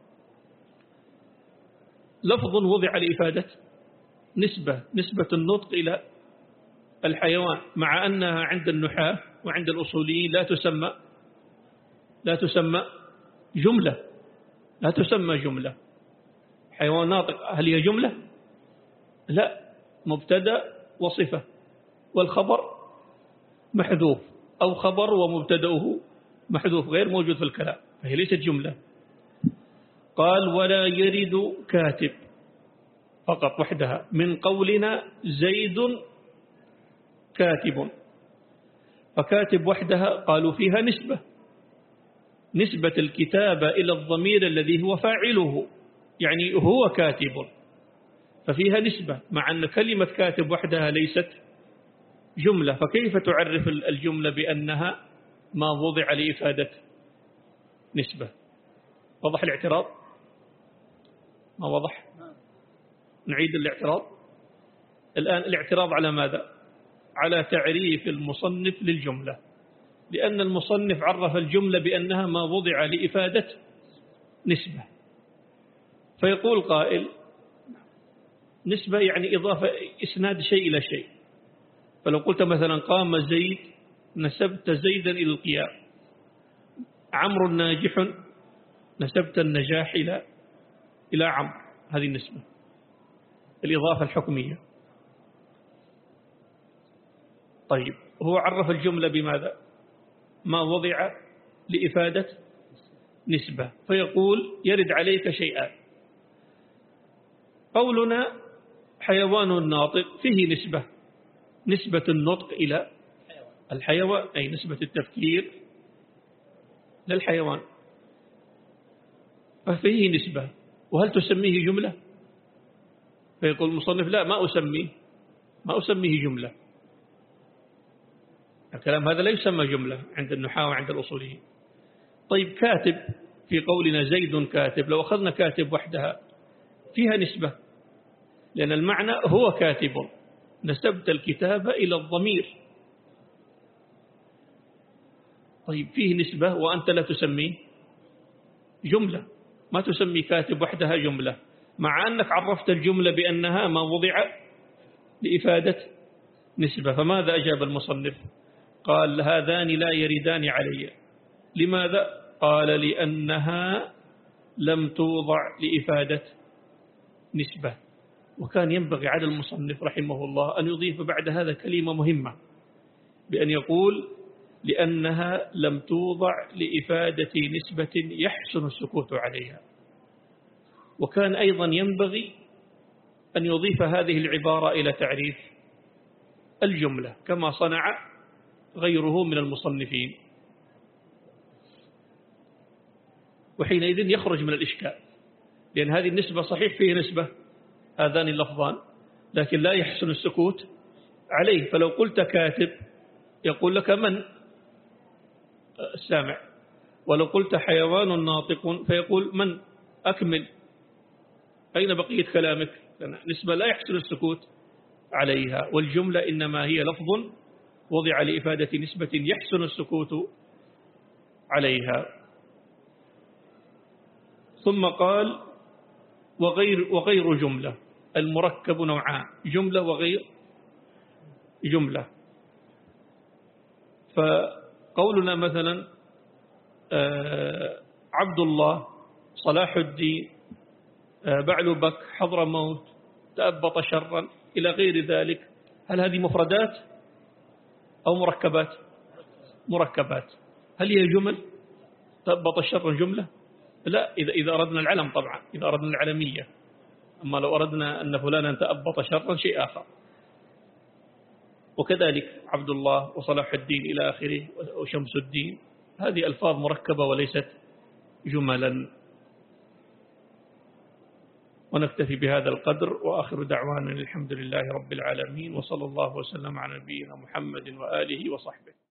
لفظ وضع لإفادة نسبة، نسبة النطق إلى الحيوان، مع أنها عند النحاة وعند الأصوليين لا تسمى لا تسمى جملة، لا تسمى جملة. حيوان ناطق هل هي جملة؟ لا، مبتدأ وصفة، والخبر محذوف، أو خبر ومبتدأه محذوف غير موجود في الكلام، فهي ليست جملة. قال ولا يرد كاتب فقط وحدها من قولنا زيد كاتب، فكاتب وحدها قالوا فيها نسبة، نسبة الكتابة إلى الضمير الذي هو فاعله، يعني هو كاتب، ففيها نسبة، مع أن كلمة كاتب وحدها ليست جملة. فكيف تعرف الجملة بأنها ما وضع لإفادة نسبة؟ وضح الاعتراض؟ ما وضح؟ نعيد الاعتراض. الآن الاعتراض على ماذا؟ على تعريف المصنف للجملة، لأن المصنف عرف الجملة بأنها ما وضع لإفادة نسبة. فيقول قائل نسبة يعني إضافة، إسناد شيء إلى شيء. فلو قلت مثلا قام زيد نسبت زيدا إلى القيام، عمرو ناجح نسبت النجاح إلى إلى عمرو، هذه النسبة الإضافة الحكمية. طيب هو عرف الجملة بماذا؟ ما وضع لإفادة نسبة. فيقول يرد عليك شيئان: قولنا حيوان ناطق فيه نسبة، نسبة النطق إلى الحيوان، أي نسبة التفكير للحيوان، ففيه نسبة. وهل تسميه جملة؟ فيقول المصنف لا ما أسميه ما أسميه جملة. الكلام هذا لا يسمى جملة عند النحاة وعند الأصوليين. طيب كاتب، في قولنا زيد كاتب، لو أخذنا كاتب وحدها فيها نسبة، لأن المعنى هو كاتب، نسبت الكتاب إلى الضمير. طيب فيه نسبة وأنت لا تسميه جملة، ما تسمي كاتب وحدها جملة، مع أنك عرفت الجملة بأنها ما وضع لإفادة نسبة. فماذا أجاب المصنف؟ قال هذان لا يردان علي. لماذا؟ قال لأنها لم توضع لإفادة نسبة. وكان ينبغي على المصنف رحمه الله أن يضيف بعد هذا كلمة مهمة، بأن يقول لأنها لم توضع لإفادة نسبة يحسن السكوت عليها. وكان أيضا ينبغي أن يضيف هذه العبارة إلى تعريف الجملة كما صنع غيره من المصنفين، وحينئذ يخرج من الإشكال، لأن هذه النسبة صحيح فيه نسبة هذان اللفظان، لكن لا يحسن السكوت عليه. فلو قلت كاتب يقول لك من السامع، ولو قلت حيوان ناطق فيقول من أكمل، أين بقية كلامك؟ نسبة لا يحسن السكوت عليها. والجملة إنما هي لفظ وضع لإفادة نسبة يحسن السكوت عليها. ثم قال وغير, وغير جملة، المركب نوعان، جملة وغير جملة. فقولنا مثلا عبد الله، صلاح الدين، بعلبك، حضرموت، تأبط شرا، إلى غير ذلك، هل هذه مفردات أو مركبات؟ مركبات. هل هي جمل؟ تأبط شرا جملة؟ لا، إذا إذا أردنا العلم طبعا، إذا أردنا العلمية. أما لو أردنا أن فلانا تأبط شرا شيء آخر. وكذلك عبد الله وصلاح الدين إلى آخره وشمس الدين، هذه ألفاظ مركبة وليست جملا. ونكتفي بهذا القدر، وآخر دعوانا الحمد لله رب العالمين، وصلى الله وسلم على نبينا محمد وآله وصحبه.